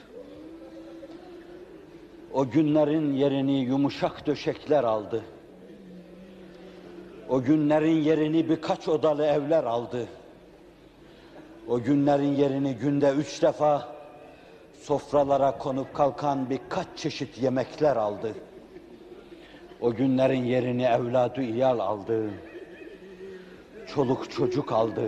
Speaker 1: O günlerin yerini yumuşak döşekler aldı. O günlerin yerini birkaç odalı evler aldı. O günlerin yerini günde üç defa sofralara konup kalkan birkaç çeşit yemekler aldı. O günlerin yerini evladı iyal aldı. Çoluk çocuk aldı.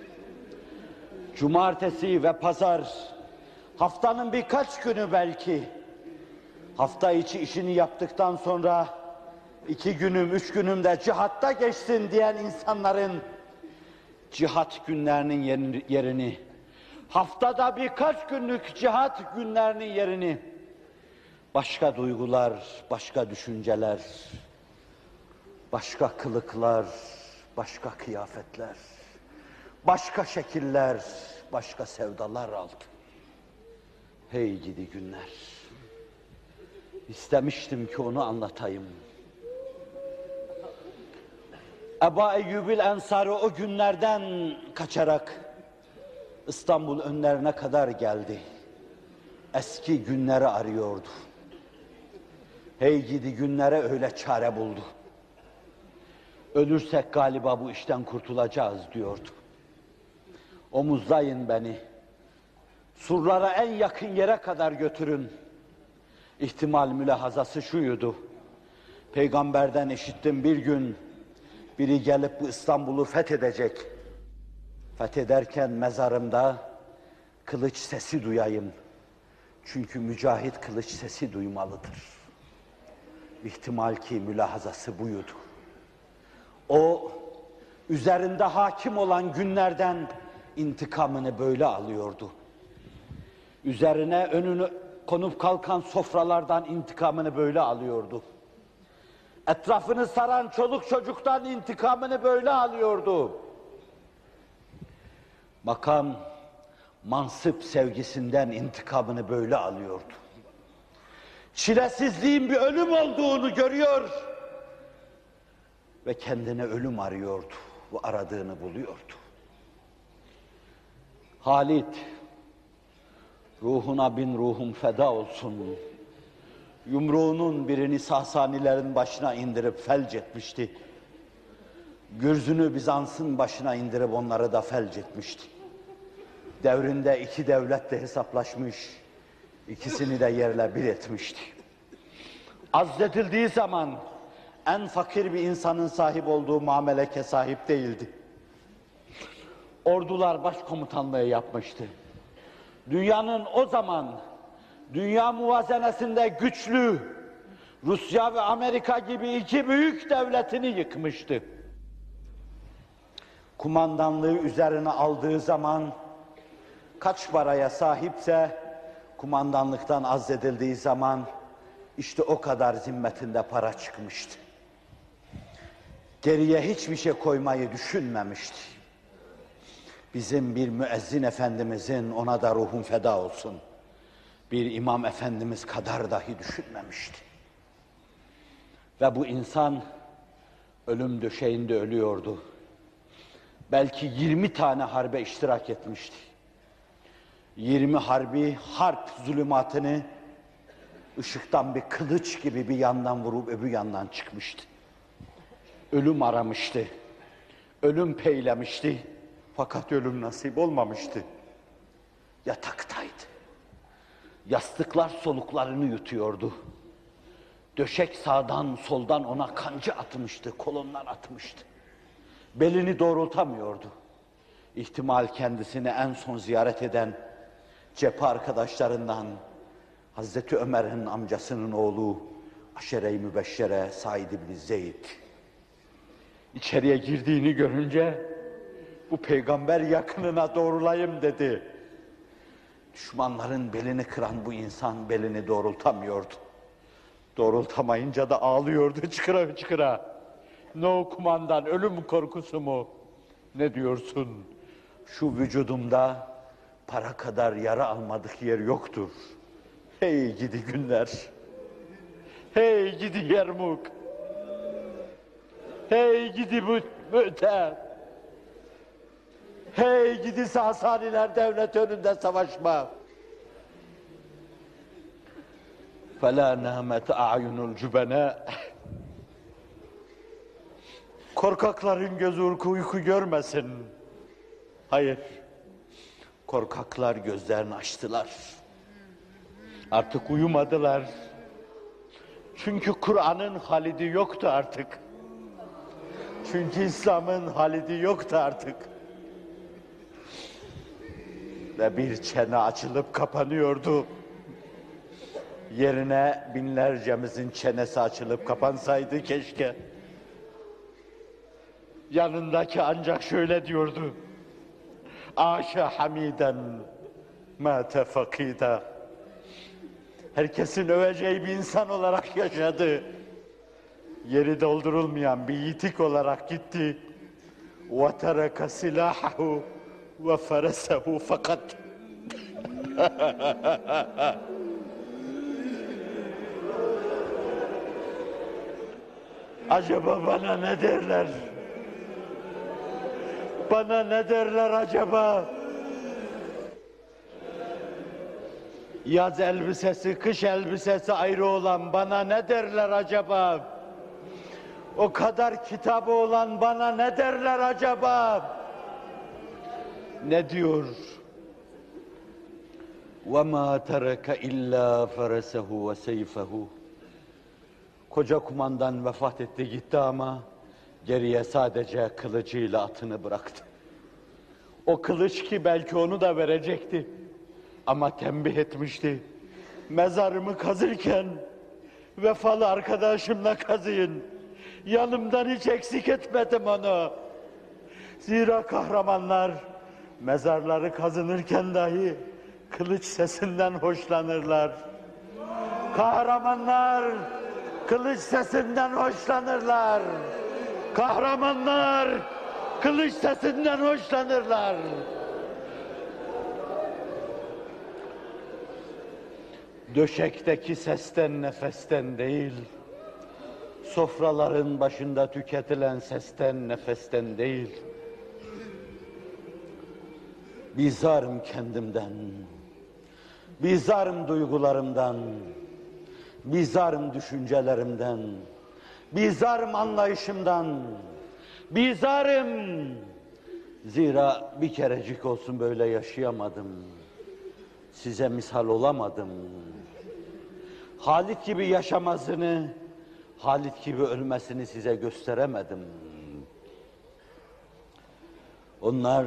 Speaker 1: Cumartesi ve pazar, haftanın birkaç günü belki, hafta içi işini yaptıktan sonra iki günüm, üç günüm de cihatta geçsin diyen insanların cihat günlerinin yerini, haftada birkaç günlük cihat günlerinin yerini, başka duygular, başka düşünceler, başka kılıklar, başka kıyafetler, başka şekiller, başka sevdalar aldı. Hey gidi günler! İstemiştim ki onu anlatayım. Ebu Eyyubil Ensari o günlerden kaçarak İstanbul önlerine kadar geldi. Eski günleri arıyordu. Hey gidi günlere öyle çare buldu. Ölürsek galiba bu işten kurtulacağız diyordu. Omuzlayın beni, surlara en yakın yere kadar götürün. İhtimal mülahazası şuydu: Peygamberden işittim bir gün, biri gelip bu İstanbul'u fethedecek. Fethederken mezarımda kılıç sesi duyayım. Çünkü mücahit kılıç sesi duymalıdır. İhtimal ki mülahazası buydu. O, üzerinde hakim olan günlerden intikamını böyle alıyordu. Üzerine önünü konup kalkan sofralardan intikamını böyle alıyordu. Etrafını saran çoluk çocuktan intikamını böyle alıyordu. Makam, mansıp sevgisinden intikamını böyle alıyordu. Çilesizliğin bir ölüm olduğunu görüyor ve kendine ölüm arıyordu ve aradığını buluyordu. Halit, ruhuna bin ruhum feda olsun, yumruğunun birini Sasanilerin başına indirip felç etmişti. Gürzünü Bizans'ın başına indirip onları da felç etmişti. Devrinde iki devletle hesaplaşmış, ikisini de yerle bir etmişti. Azledildiği zaman en fakir bir insanın sahip olduğu mameleke sahip değildi. Ordular başkomutanlığı yapmıştı. Dünyanın o zaman dünya muvazenesinde güçlü Rusya ve Amerika gibi iki büyük devletini yıkmıştı. Kumandanlığı üzerine aldığı zaman kaç paraya sahipse kumandanlıktan azledildiği zaman işte o kadar zimmetinde para çıkmıştı. Geriye hiçbir şey koymayı düşünmemişti. Bizim bir müezzin efendimizin, ona da ruhum feda olsun, bir imam efendimiz kadar dahi düşünmemişti. Ve bu insan ölüm döşeğinde ölüyordu. Belki yirmi tane harbe iştirak etmişti. yirmi harbi, harp zulümatını ışıktan bir kılıç gibi bir yandan vurup öbür yandan çıkmıştı. Ölüm aramıştı. Ölüm peylemişti. Fakat ölüm nasip olmamıştı. Yataktaydı. Yastıklar soluklarını yutuyordu. Döşek sağdan soldan ona kancı atmıştı, kolonlar atmıştı. Belini doğrultamıyordu. İhtimal kendisini en son ziyaret eden cephe arkadaşlarından Hazreti Ömer'in amcasının oğlu Aşere-i Mübeşşere Said ibn Zeyd. İçeriye girdiğini görünce bu peygamber yakınına doğrulayım dedi. Düşmanların belini kıran bu insan belini doğrultamıyordu. Doğrultamayınca da ağlıyordu çıkıra çıkıra. Ne o kumandan, ölüm korkusu mu? Ne diyorsun? Şu vücudumda para kadar yara almadık yer yoktur. Hey gidi günler. Hey gidi Yermuk. Hey gidi Mü'te. Hey gidi Sasaniler devlet önünde savaşma. فَلَا نَهْمَتْ اَعْيُنُ الْجُبَنَا. Korkakların gözü uyku, uyku görmesin. Hayır. Korkaklar gözlerini açtılar. Artık uyumadılar. Çünkü Kur'an'ın halidi yoktu artık. Çünkü İslam'ın halidi yoktu artık. Ve bir çene açılıp kapanıyordu. Yerine binlercemizin çenesi açılıp kapansaydı keşke. Yanındaki ancak şöyle diyordu. Aşe hamiden mâte fakîda. Herkesin öveceği bir insan olarak yaşadı. Yeri doldurulmayan bir yitik olarak gitti. وَتَرَكَ سِلَاحَهُ وَفَرَسَهُ fakat. Acaba bana ne derler? Bana ne derler acaba? Yaz elbisesi, kış elbisesi ayrı olan bana ne derler acaba? O kadar kitabı olan bana ne derler acaba? Ne diyor? وَمَا تَرَكَ إِلَّا فَرَسَهُ وَسَيْفَهُ. Koca kumandan vefat etti gitti ama geriye sadece kılıcıyla atını bıraktı. O kılıç ki belki onu da verecekti. Ama tembih etmişti. Mezarımı kazırken vefalı arkadaşımla kazıyın. Yanımdan hiç eksik etmedim onu. Zira kahramanlar mezarları kazınırken dahi kılıç sesinden hoşlanırlar. Kahramanlar kılıç sesinden hoşlanırlar. Kahramanlar kılıç sesinden hoşlanırlar. Döşekteki sesten, nefesten değil, sofraların başında tüketilen sesten, nefesten değil, bizarım kendimden, bizarım duygularımdan, bizarım düşüncelerimden, bizarım anlayışımdan, bizarım. Zira bir kerecik olsun böyle yaşayamadım. Size misal olamadım. Halit gibi yaşamasını, Halit gibi ölmesini size gösteremedim. Onlar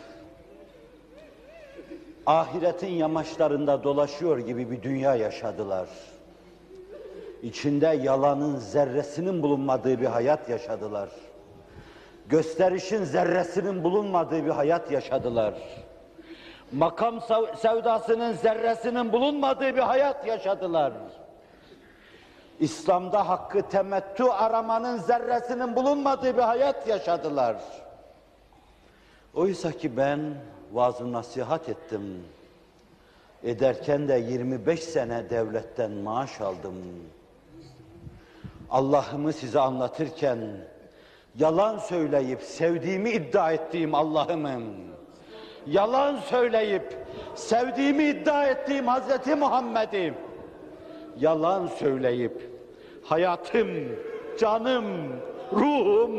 Speaker 1: ahiretin yamaçlarında dolaşıyor gibi bir dünya yaşadılar. İçinde yalanın zerresinin bulunmadığı bir hayat yaşadılar. Gösterişin zerresinin bulunmadığı bir hayat yaşadılar. Makam sevdasının zerresinin bulunmadığı bir hayat yaşadılar. İslam'da hakkı temettü aramanın zerresinin bulunmadığı bir hayat yaşadılar. Oysa ki ben vaaz-ı nasihat ettim. Ederken de yirmi beş sene devletten maaş aldım. Allah'ımı size anlatırken yalan söyleyip sevdiğimi iddia ettiğim Allah'ımım, yalan söyleyip sevdiğimi iddia ettiğim Hazreti Muhammed'im, yalan söyleyip hayatım, canım, ruhum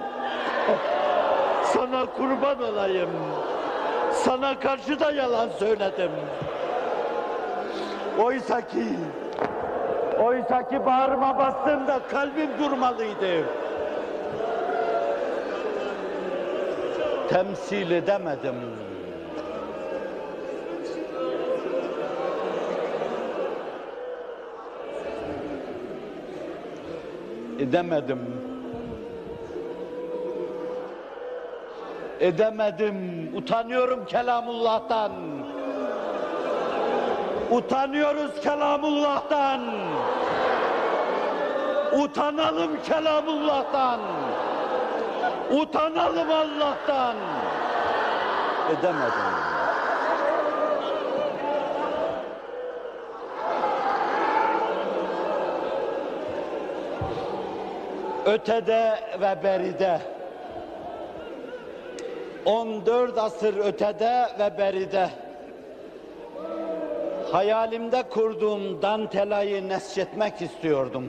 Speaker 1: sana kurban olayım. Sana karşı da yalan söyledim. Oysa ki oysa ki bağrıma bastığımda kalbim durmalıydı. Temsil edemedim. Edemedim. Edemedim. Utanıyorum Kelamullah'tan. Utanıyoruz Kelamullah'tan. Utanalım Kelamullah'tan. Utanalım Allah'tan. Edemedim. Ötede ve beride on dört asır ötede ve beride hayalimde kurduğum dantelayı nesçetmek istiyordum.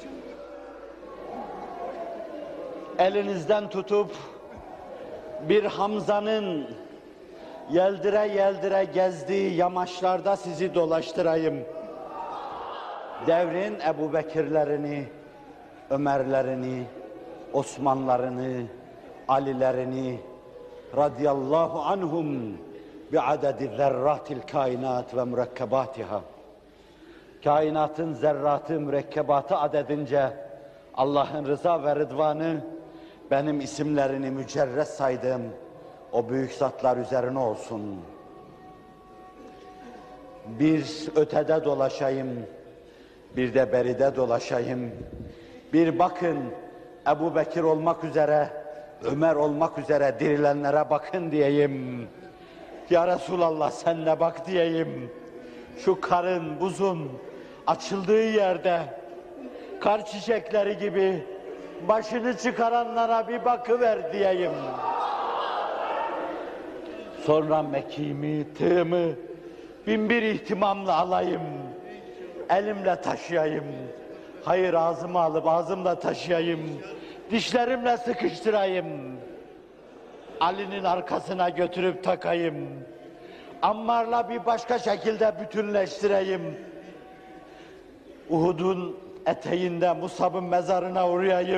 Speaker 1: Elinizden tutup bir Hamza'nın yeldire yeldire gezdiği yamaçlarda sizi dolaştırayım. Devrin Ebu Bekirlerini, Ömerlerini, Osmanlarını, Alilerini radıyallahu anhum bi'adedi zerratil kainat ve mürekkebatiha. Kainatın zerratı, mürekkebatı adedince Allah'ın rıza ve rıdvanı benim isimlerini mücerres saydığım o büyük zatlar üzerine olsun. Bir ötede dolaşayım, bir de beride dolaşayım. Bir bakın, Ebu Bekir olmak üzere, Ömer olmak üzere dirilenlere bakın diyeyim. Ya Resulallah sen de bak diyeyim. Şu karın, buzun açıldığı yerde kar çiçekleri gibi başını çıkaranlara bir bakıver diyeyim. Sonra mekimi, tığımı bin bir ihtimamla alayım. Elimle taşıyayım. Hayır ağzıma alıp ağzımla taşıyayım. Dişlerimle sıkıştırayım. Ali'nin arkasına götürüp takayım. Ammar'la bir başka şekilde bütünleştireyim. Uhud'un eteğinde Musab'ın mezarına uğrayayım.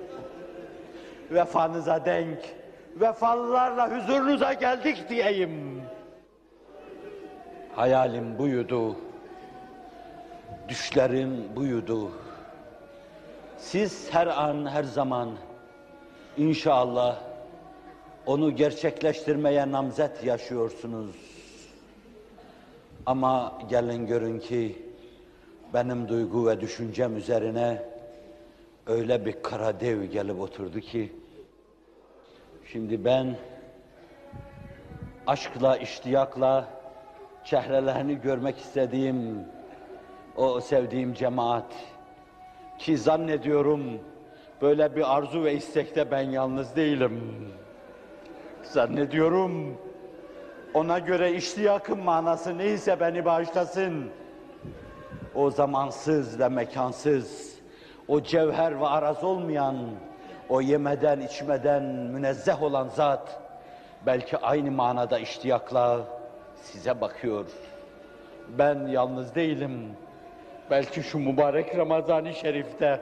Speaker 1: Vefanıza denk, vefalılarla huzurunuza geldik diyeyim. Hayalim buydu, düşlerim buydu. Siz her an, her zaman inşallah onu gerçekleştirmeye namzet yaşıyorsunuz. Ama gelin görün ki benim duygu ve düşüncem üzerine öyle bir kara dev gelip oturdu ki şimdi ben aşkla, iştiyakla çehrelerini görmek istediğim o sevdiğim cemaat ki zannediyorum böyle bir arzu ve istekte ben yalnız değilim. Zannediyorum ona göre iştiyakın manası neyse beni bağışlasın. O zamansız ve mekansız, o cevher ve araz olmayan, o yemeden içmeden münezzeh olan zat belki aynı manada iştiyakla size bakıyor. Ben yalnız değilim. Belki şu mübarek Ramazan-ı Şerif'te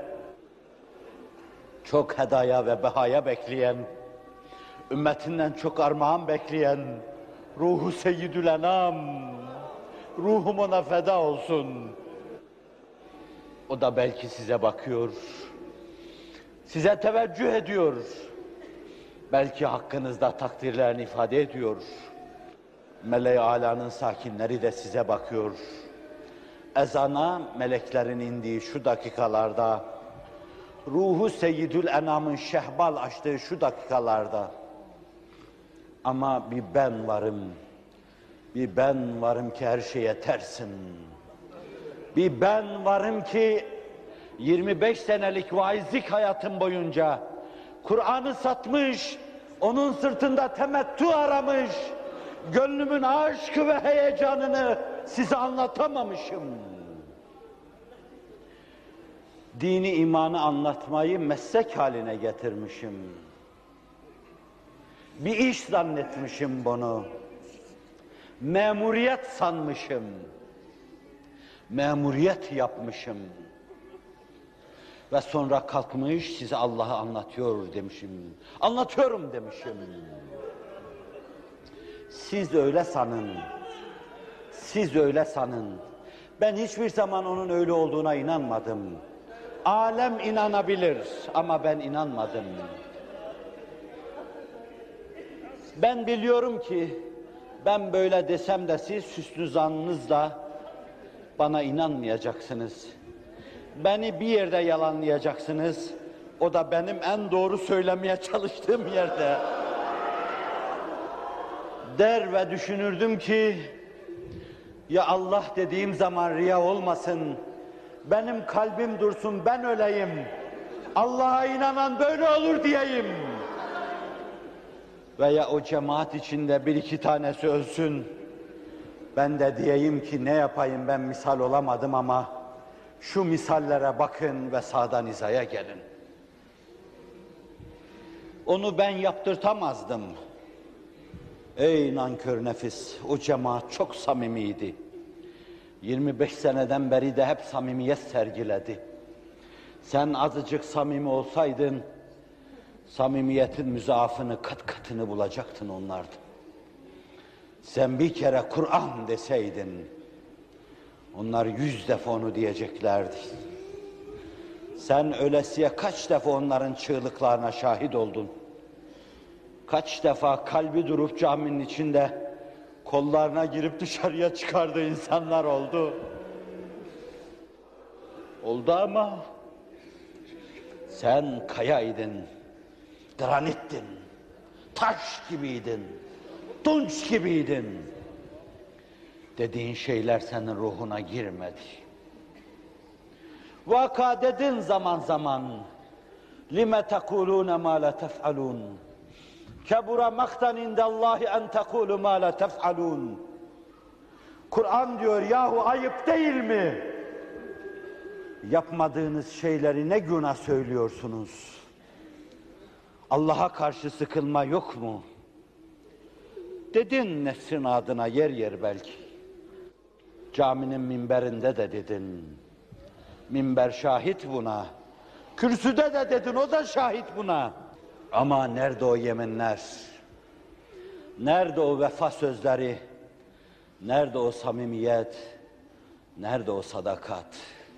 Speaker 1: çok hedaya ve behaya bekleyen, ümmetinden çok armağan bekleyen ruhu seyyidül enam, ruhum ona feda olsun. O da belki size bakıyor, size teveccüh ediyor, belki hakkınızda takdirlerini ifade ediyor. Mele-i Alâ'nın sakinleri de size bakıyor. Ezana meleklerin indiği şu dakikalarda, ruhu seyyidül enamın şehbal açtığı şu dakikalarda, ama bir ben varım, bir ben varım ki her şeye tersim. Bir ben varım ki yirmi beş senelik vaizlik hayatım boyunca Kur'an'ı satmış, onun sırtında temettü aramış, gönlümün aşkı ve heyecanını size anlatamamışım. Dini imanı anlatmayı meslek haline getirmişim. Bir iş zannetmişim bunu. Memuriyet sanmışım. Memuriyet yapmışım. Ve sonra kalkmış size Allah'ı anlatıyor demişim. Anlatıyorum demişim. Siz öyle sanın. Siz öyle sanın. Ben hiçbir zaman onun öyle olduğuna inanmadım. Alem inanabilir ama ben inanmadım. Ben biliyorum ki ben böyle desem de siz süslü zannınızla bana inanmayacaksınız. Beni bir yerde yalanlayacaksınız. O da benim en doğru söylemeye çalıştığım yerde. Der ve düşünürdüm ki ya Allah dediğim zaman riya olmasın. Benim kalbim dursun, ben öleyim. Allah'a inanan böyle olur diyeyim. veya o cemaat içinde bir iki tanesi ölsün. Ben de diyeyim ki ne yapayım, ben misal olamadım ama şu misallere bakın ve sağdan hizaya gelin. Onu ben yaptırtamazdım. Ey nankör nefis, o cemaat çok samimiydi. yirmi beş seneden beri de hep samimiyet sergiledi. Sen azıcık samimi olsaydın, samimiyetin müzaafını, kat katını bulacaktın onlarda. Sen bir kere Kur'an deseydin, onlar yüz defa onu diyeceklerdi. Sen ölesiye kaç defa onların çığlıklarına şahit oldun? Kaç defa kalbi durup caminin içinde kollarına girip dışarıya çıkardığı insanlar oldu. Oldu ama sen kayaydın, granittin, taş gibiydin, tunç gibiydin. Dediğin şeyler senin ruhuna girmedi. Vaka dedin zaman zaman, lime tekulûne mâ la tef'alûn. Kebura maktan indallahi en tekulu ma la tef'alun. Kur'an diyor, yahu ayıp değil mi? Yapmadığınız şeyleri ne günah söylüyorsunuz? Allah'a karşı sıkılma yok mu? Dedin nefsin adına yer yer belki. Caminin minberinde de dedin. Minber şahit buna. Kürsüde de dedin, o da şahit buna. Ama nerede o yeminler? Nerede o vefa sözleri? Nerede o samimiyet? Nerede o sadakat?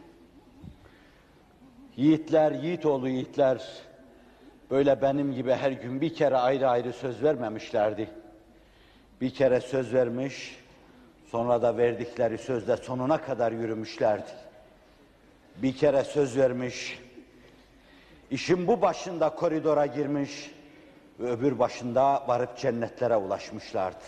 Speaker 1: Yiğitler, yiğitoğlu yiğitler böyle benim gibi her gün bir kere ayrı ayrı söz vermemişlerdi. Bir kere söz vermiş, sonra da verdikleri sözle sonuna kadar yürümüşlerdi. Bir kere söz vermiş, İşin bu başında koridora girmiş ve öbür başında varıp cennetlere ulaşmışlardı.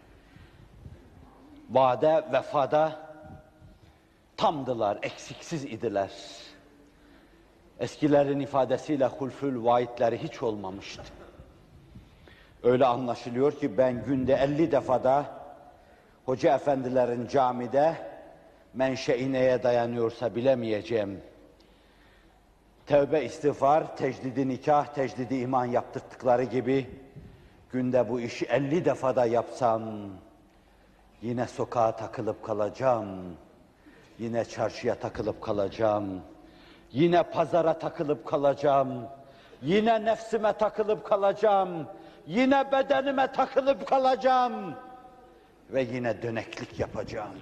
Speaker 1: Vaade, vefada tamdılar, eksiksiz idiler. Eskilerin ifadesiyle hulfül vaidleri hiç olmamıştı. Öyle anlaşılıyor ki ben günde elli defada hoca efendilerin camide menşei neye dayanıyorsa bilemeyeceğim. Tevbe, istiğfar, tecdidi nikah, tecdidi iman yaptırdıkları gibi günde bu işi elli defada yapsam yine sokağa takılıp kalacağım, yine çarşıya takılıp kalacağım, yine pazara takılıp kalacağım, yine nefsime takılıp kalacağım, yine bedenime takılıp kalacağım ve yine döneklik yapacağım.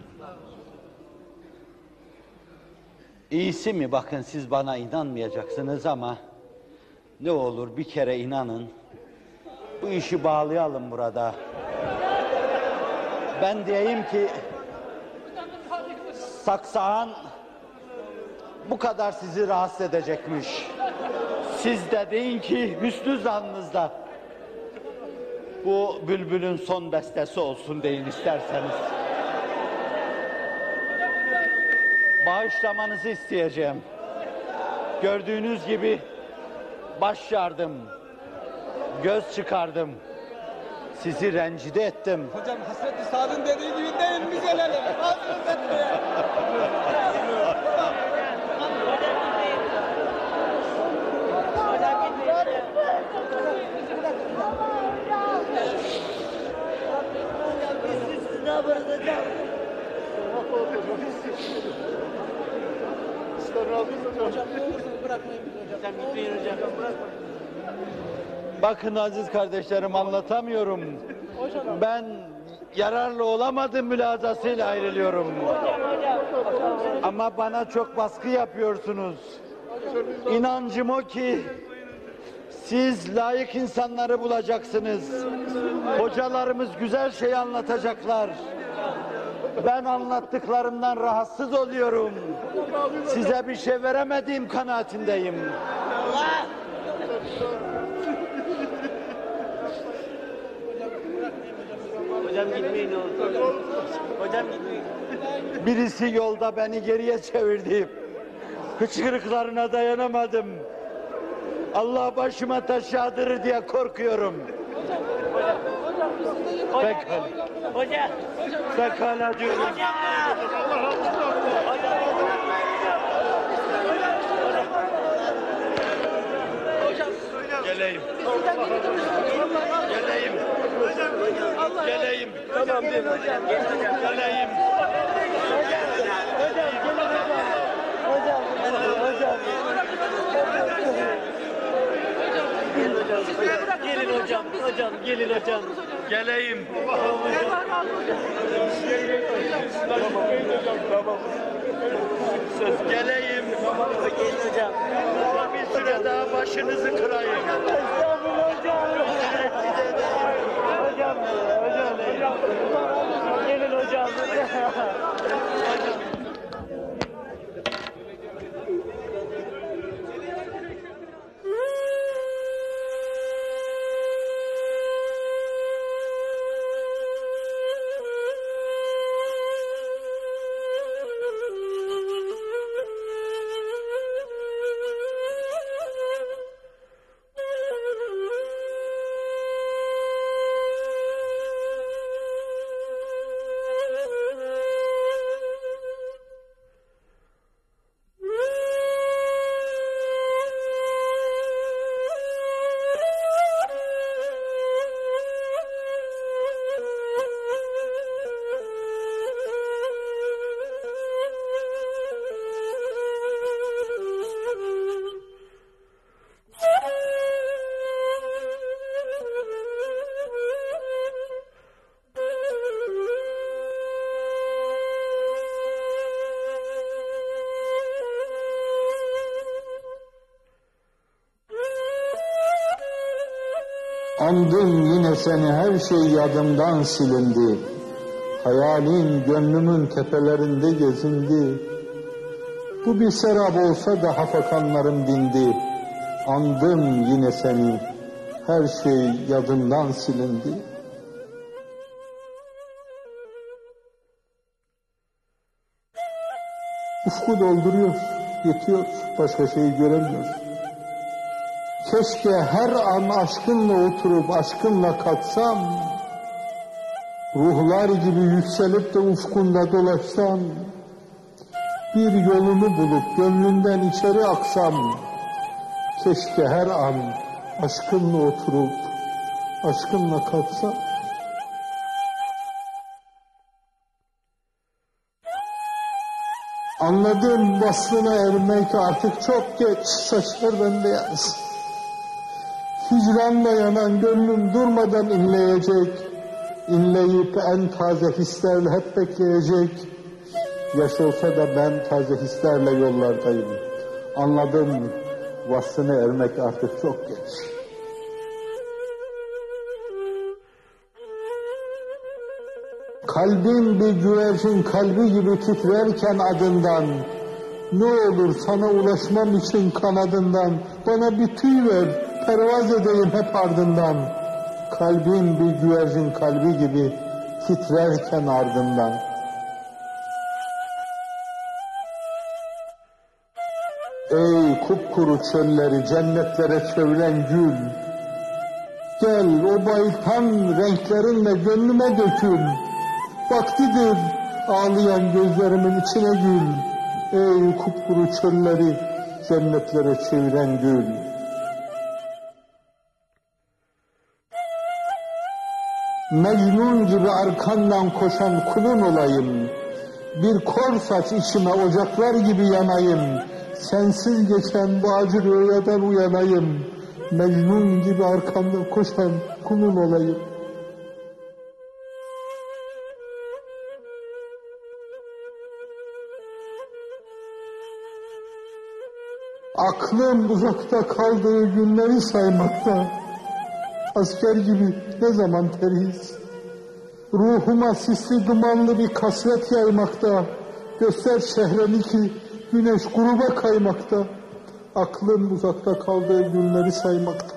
Speaker 1: İyisi mi? Bakın siz bana inanmayacaksınız ama ne olur bir kere inanın. Bu işi bağlayalım burada. Ben diyeyim ki saksağın bu kadar sizi rahatsız edecekmiş. Siz de deyin ki hüsnü zannınızda bu bülbülün son bestesi olsun deyin isterseniz. Bağışlamanızı isteyeceğim. Gördüğünüz gibi baş yardım, göz çıkardım, sizi rencide ettim.
Speaker 5: Hocam Hasreti Sad'ın dediği gibi değil mi gelelim? Hazırız etmeye.
Speaker 1: Bakın aziz kardeşlerim, anlatamıyorum. Ben yararlı olamadım mülazasıyla ayrılıyorum. Ama bana çok baskı yapıyorsunuz. İnancım o ki siz layık insanları bulacaksınız. Hocalarımız güzel şey anlatacaklar. Ben anlattıklarımdan rahatsız oluyorum. Size bir şey veremediğim kanaatindeyim.
Speaker 3: Hocam gitmeyin oğlum. Hocam gitmeyin.
Speaker 1: Birisi yolda beni geriye çevirdi. Hıçkırıklarına dayanamadım. Allah başıma taş yağdırır diye korkuyorum.
Speaker 2: Sakal.
Speaker 3: Hocam.
Speaker 2: Sakala diyorum. Geleyim. Geleyim. Geleyim. Tamam değil mi? Geleyim.
Speaker 3: Gelin hocam, hocam, gelin hocam.
Speaker 2: Geleyim. Geleyim.
Speaker 3: Gelin hocam.
Speaker 2: Bir süre daha başınızı kırayım.
Speaker 3: Estağfurullah hocam. Hocam, hocam. Gelin hocam.
Speaker 6: Andım yine seni, her şey yadımdan silindi. Hayalin gönlümün tepelerinde gezindi. Bu bir serap olsa da hafakanlarım dindi. Andım yine seni, her şey yadımdan silindi. Ufku dolduruyor, yetiyor, başka şeyi göremiyor. Keşke her an aşkınla oturup aşkınla kalksam, ruhlar gibi yükselip de ufkunda dolaşsam, bir yolunu bulup gönlünden içeri aksam, keşke her an aşkınla oturup aşkınla kalksam. Anladım, vaslına ermek artık çok geç, saçlar bembeyaz. Hicranla yanan gönlüm durmadan inleyecek, inleyip en taze hislerle hep bekleyecek. Yaş olsa da ben taze hislerle yollardayım. Anladım, vaslına ermek artık çok geç. Kalbim bir güvercin kalbi gibi titrerken adından, ne olur sana ulaşmam için kanadından, bana bir tüy ver, pervaz edeyim hep ardından. Kalbim bir güvercin kalbi gibi titrerken ardından. Ey kupkuru çölleri cennetlere çeviren gül, gel o baytan renklerinle gönlüme dökül. Vaktidir ağlayan gözlerimin içine gül. Ey kupkuru çölleri cennetlere çeviren gül. Mecnun gibi arkandan koşan kulun olayım. Bir kor saç içime ocaklar gibi yanayım. Sensiz geçen bu acı rüyadan uyanayım. Mecnun gibi arkandan koşan kulun olayım. Aklım uzakta kaldığı günleri saymakta. Asker gibi ne zaman teriz. Ruhuma sisli dumanlı bir kasvet yaymakta. Göster şehreni ki güneş gruba kaymakta. Aklım uzakta kaldığı günleri saymakta.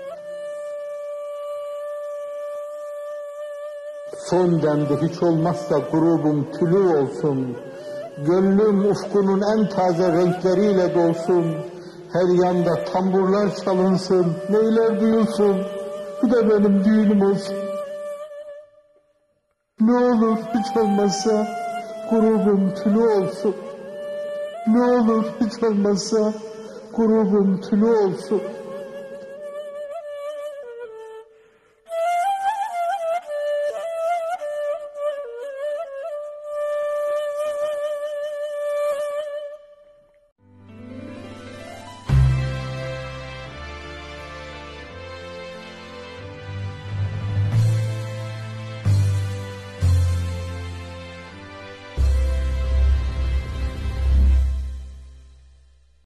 Speaker 6: Son demde hiç olmazsa grubum tülü olsun. Gönlüm ufkunun en taze renkleriyle dolsun. Her yanda tamburlar çalınsın, neyler duyulsun. Bu da benim düğünüm olsun. Ne olur hiç olmazsa grubum tülü olsun. Ne olur hiç olmazsa grubum tülü olsun.